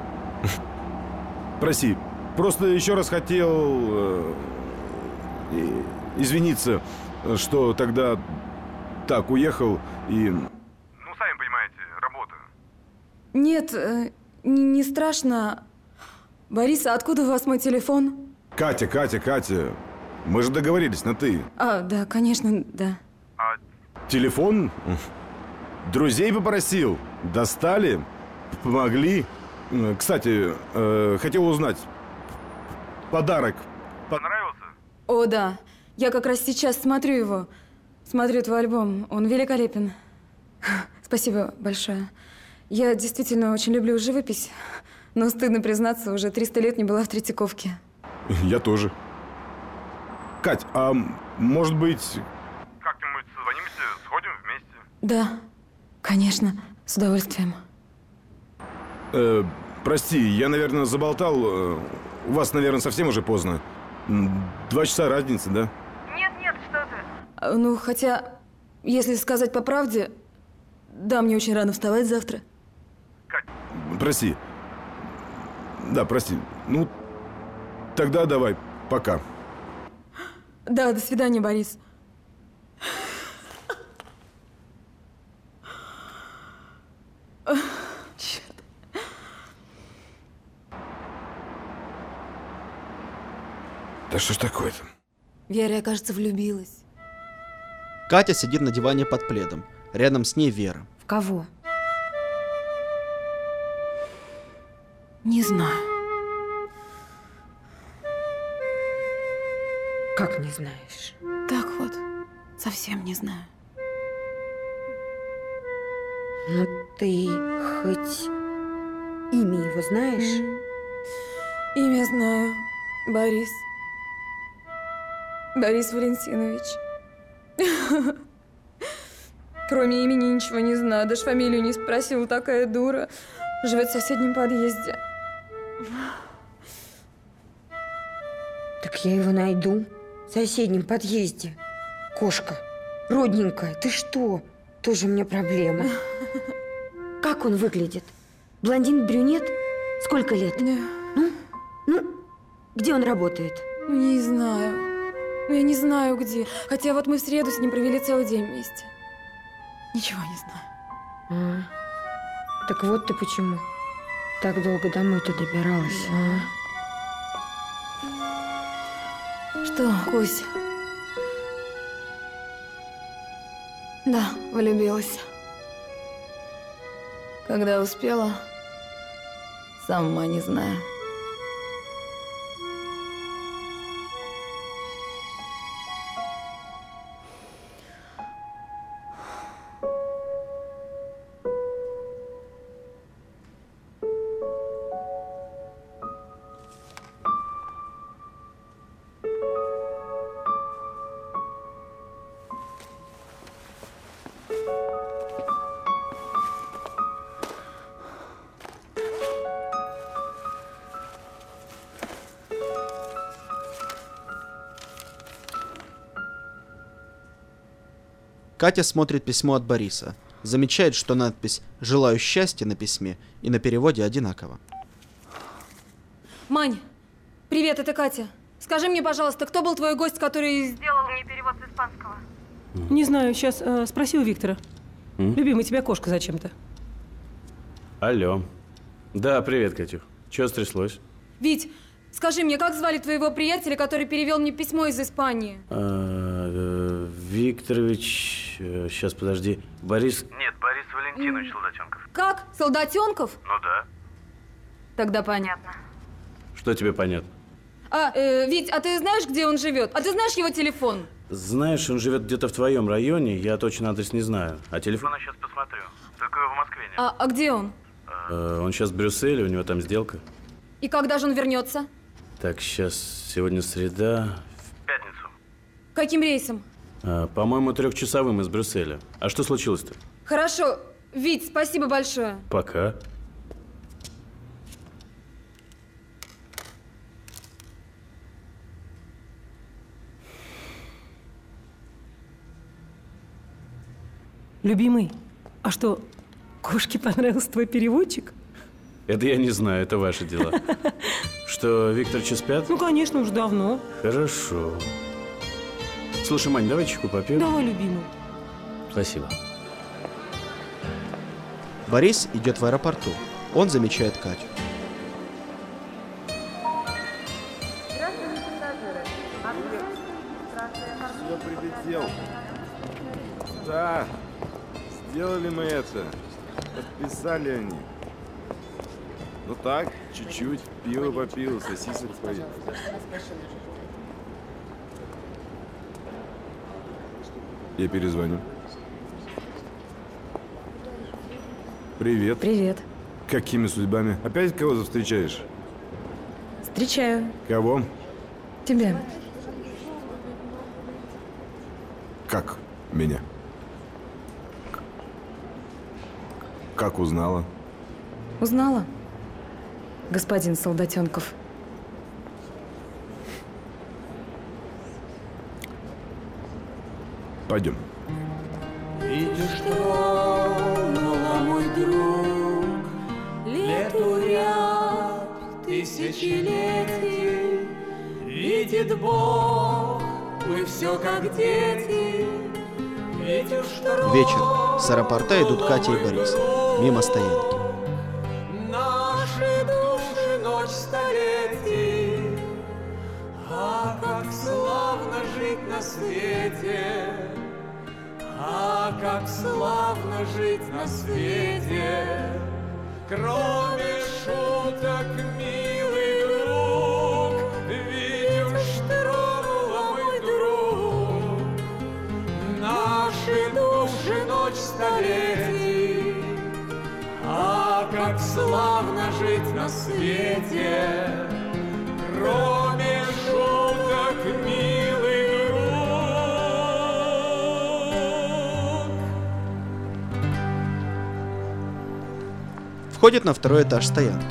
Прости, просто еще раз хотел э, и- извиниться, что тогда так уехал и... ну, сами понимаете, работа. Нет, э, не, не страшно. Борис, а откуда у вас мой телефон? Катя, Катя, Катя, мы же договорились на «ты». А, да, конечно, да. Телефон? Друзей попросил. Достали. Помогли. Э, Кстати, э, хотел узнать. Подарок. Понравился? О, да. Я как раз сейчас смотрю его. Смотрю твой альбом. Он великолепен. Спасибо большое. Я действительно очень люблю живопись. Но, стыдно признаться, уже триста лет не была в Третьяковке. Я тоже. Кать, а м, может быть... Как-нибудь созвонимся, сходим вместе. Да, конечно, с удовольствием. э, прости, я, наверное, заболтал. Э, У вас, наверное, совсем уже поздно. М, Два часа разницы, да? Нет, нет, что ты? А, Ну, хотя, если сказать по правде, да, мне очень рано вставать завтра. Прости. Да, прости. Ну, тогда давай, пока. Да, до свидания, Борис. Черт. Да что ж такое-то? Вера, я, кажется, влюбилась. Катя сидит на диване под пледом. Рядом с ней Вера. В кого? Не знаю. Как не знаешь? Так вот, совсем не знаю. Ну, ты хоть имя его знаешь? Имя знаю. Борис. Борис Валентинович. Кроме имени ничего не знаю, даже фамилию не спросила, такая дура. Живет в соседнем подъезде. Так я его найду в соседнем подъезде. Кошка, родненькая, ты что? Тоже у меня проблема. Как он выглядит? Блондин-брюнет? Сколько лет? Ну? Ну? Где он работает? Не знаю. Ну, я не знаю, где. Хотя вот мы в среду с ним провели целый день вместе. Ничего не знаю. А, так вот ты почему так долго домой-то добиралась, а? Что, Кусь? Да, влюбилась. Когда успела, сама не знаю. Катя смотрит письмо от Бориса. Замечает, что надпись «Желаю счастья» на письме и на переводе одинаково. Мань, привет, это Катя. Скажи мне, пожалуйста, кто был твой гость, который сделал мне перевод с испанского? Не знаю, сейчас э, спроси у Виктора. М? Любимый, тебя кошка зачем-то. Алло. Да, привет, Катюх. Чё стряслось? Вить, скажи мне, как звали твоего приятеля, который перевел мне письмо из Испании? А, э, Викторович... э, Сейчас, подожди. Борис... Нет, Борис Валентинович Солдатенков. Как? Солдатенков? Ну да. Тогда понятно. Что тебе понятно? А, э, Вить, а ты знаешь, где он живет? А ты знаешь его телефон? Знаешь, он живет где-то в твоем районе, я точно адрес не знаю. А телефон... Я сейчас посмотрю. Только в Москве нет. А, а где он? Э, он сейчас в Брюсселе, у него там сделка. И когда же он вернется? Так, сейчас, сегодня среда. В пятницу. Каким рейсом? А, по-моему, трехчасовым из Брюсселя. А что случилось-то? Хорошо. Вить, спасибо большое. Пока. Любимый, а что, кошке понравился твой переводчик? Это я не знаю, это ваши дела. Что, Викторовича спят? Ну, конечно, уже давно. Хорошо. Слушай, Мань, давай чайку попьем. Давай, любимый. Спасибо. Борис идет в аэропорту. Он замечает Катю. Здравствуйте, пассажиры. Объявляется регистрация Все прилетел. Да, сделали мы это. Подписали они. Ну так, чуть-чуть. Пиво попил, сосисок поел. Я перезвоню. Привет. Привет. Какими судьбами? Опять кого-то встречаешь? Встречаю. Кого? Тебя. Как меня? К- Как узнала? Узнала? Господин Солдатенков. Пойдем. Видишь, тронула, мой друг, лету рябь тысячелетий. Видит Бог, мы все как дети. Видишь, Вечер. С аэропорта идут Катя и Борис. Мимо стоянки. наши души ночь столетий. А как славно жить на свете, а как славно жить на свете. Кроме шуток, милый друг, видишь, тронула, мой друг, наши души ночь столетий. А как славно жить на свете, кроме выходит на второй этаж стоянки.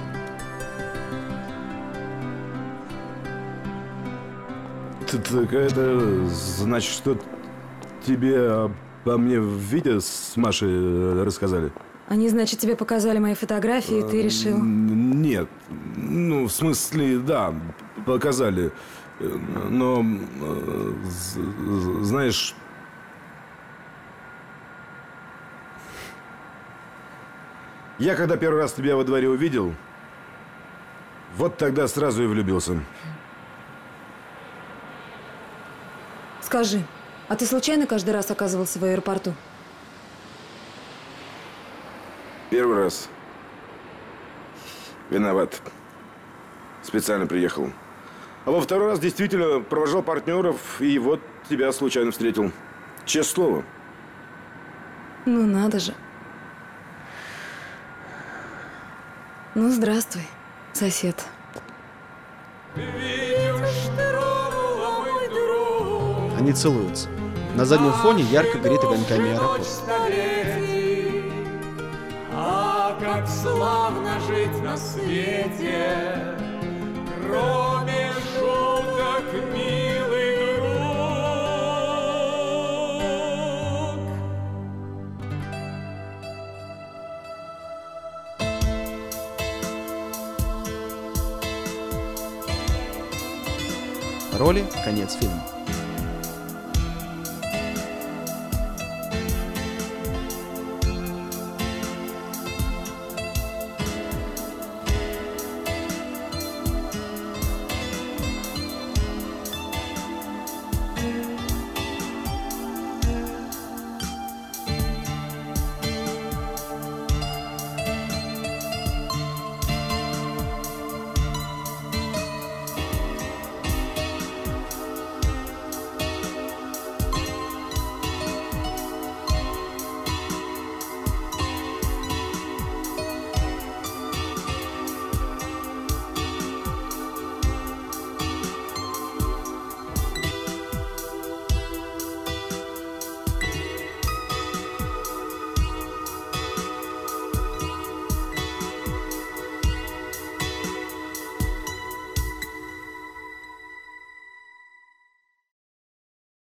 Так это значит, что тебе обо мне в видео с Машей рассказали? Они, значит, тебе показали мои фотографии, и ты решил... Нет. Ну, в смысле, да, показали. Но, знаешь... Я когда первый раз тебя во дворе увидел, вот тогда сразу и влюбился. Скажи, а ты случайно каждый раз оказывался в аэропорту? Первый раз. Виноват. Специально приехал. А во второй раз действительно провожал партнеров, и вот тебя случайно встретил. Честное слово. Ну надо же. Ну, здравствуй, сосед. Они целуются. На заднем фоне ярко горит огоньками аэропорт. А как славно жить на свете, кроме шуток, милый друг. Роли, конец фильма.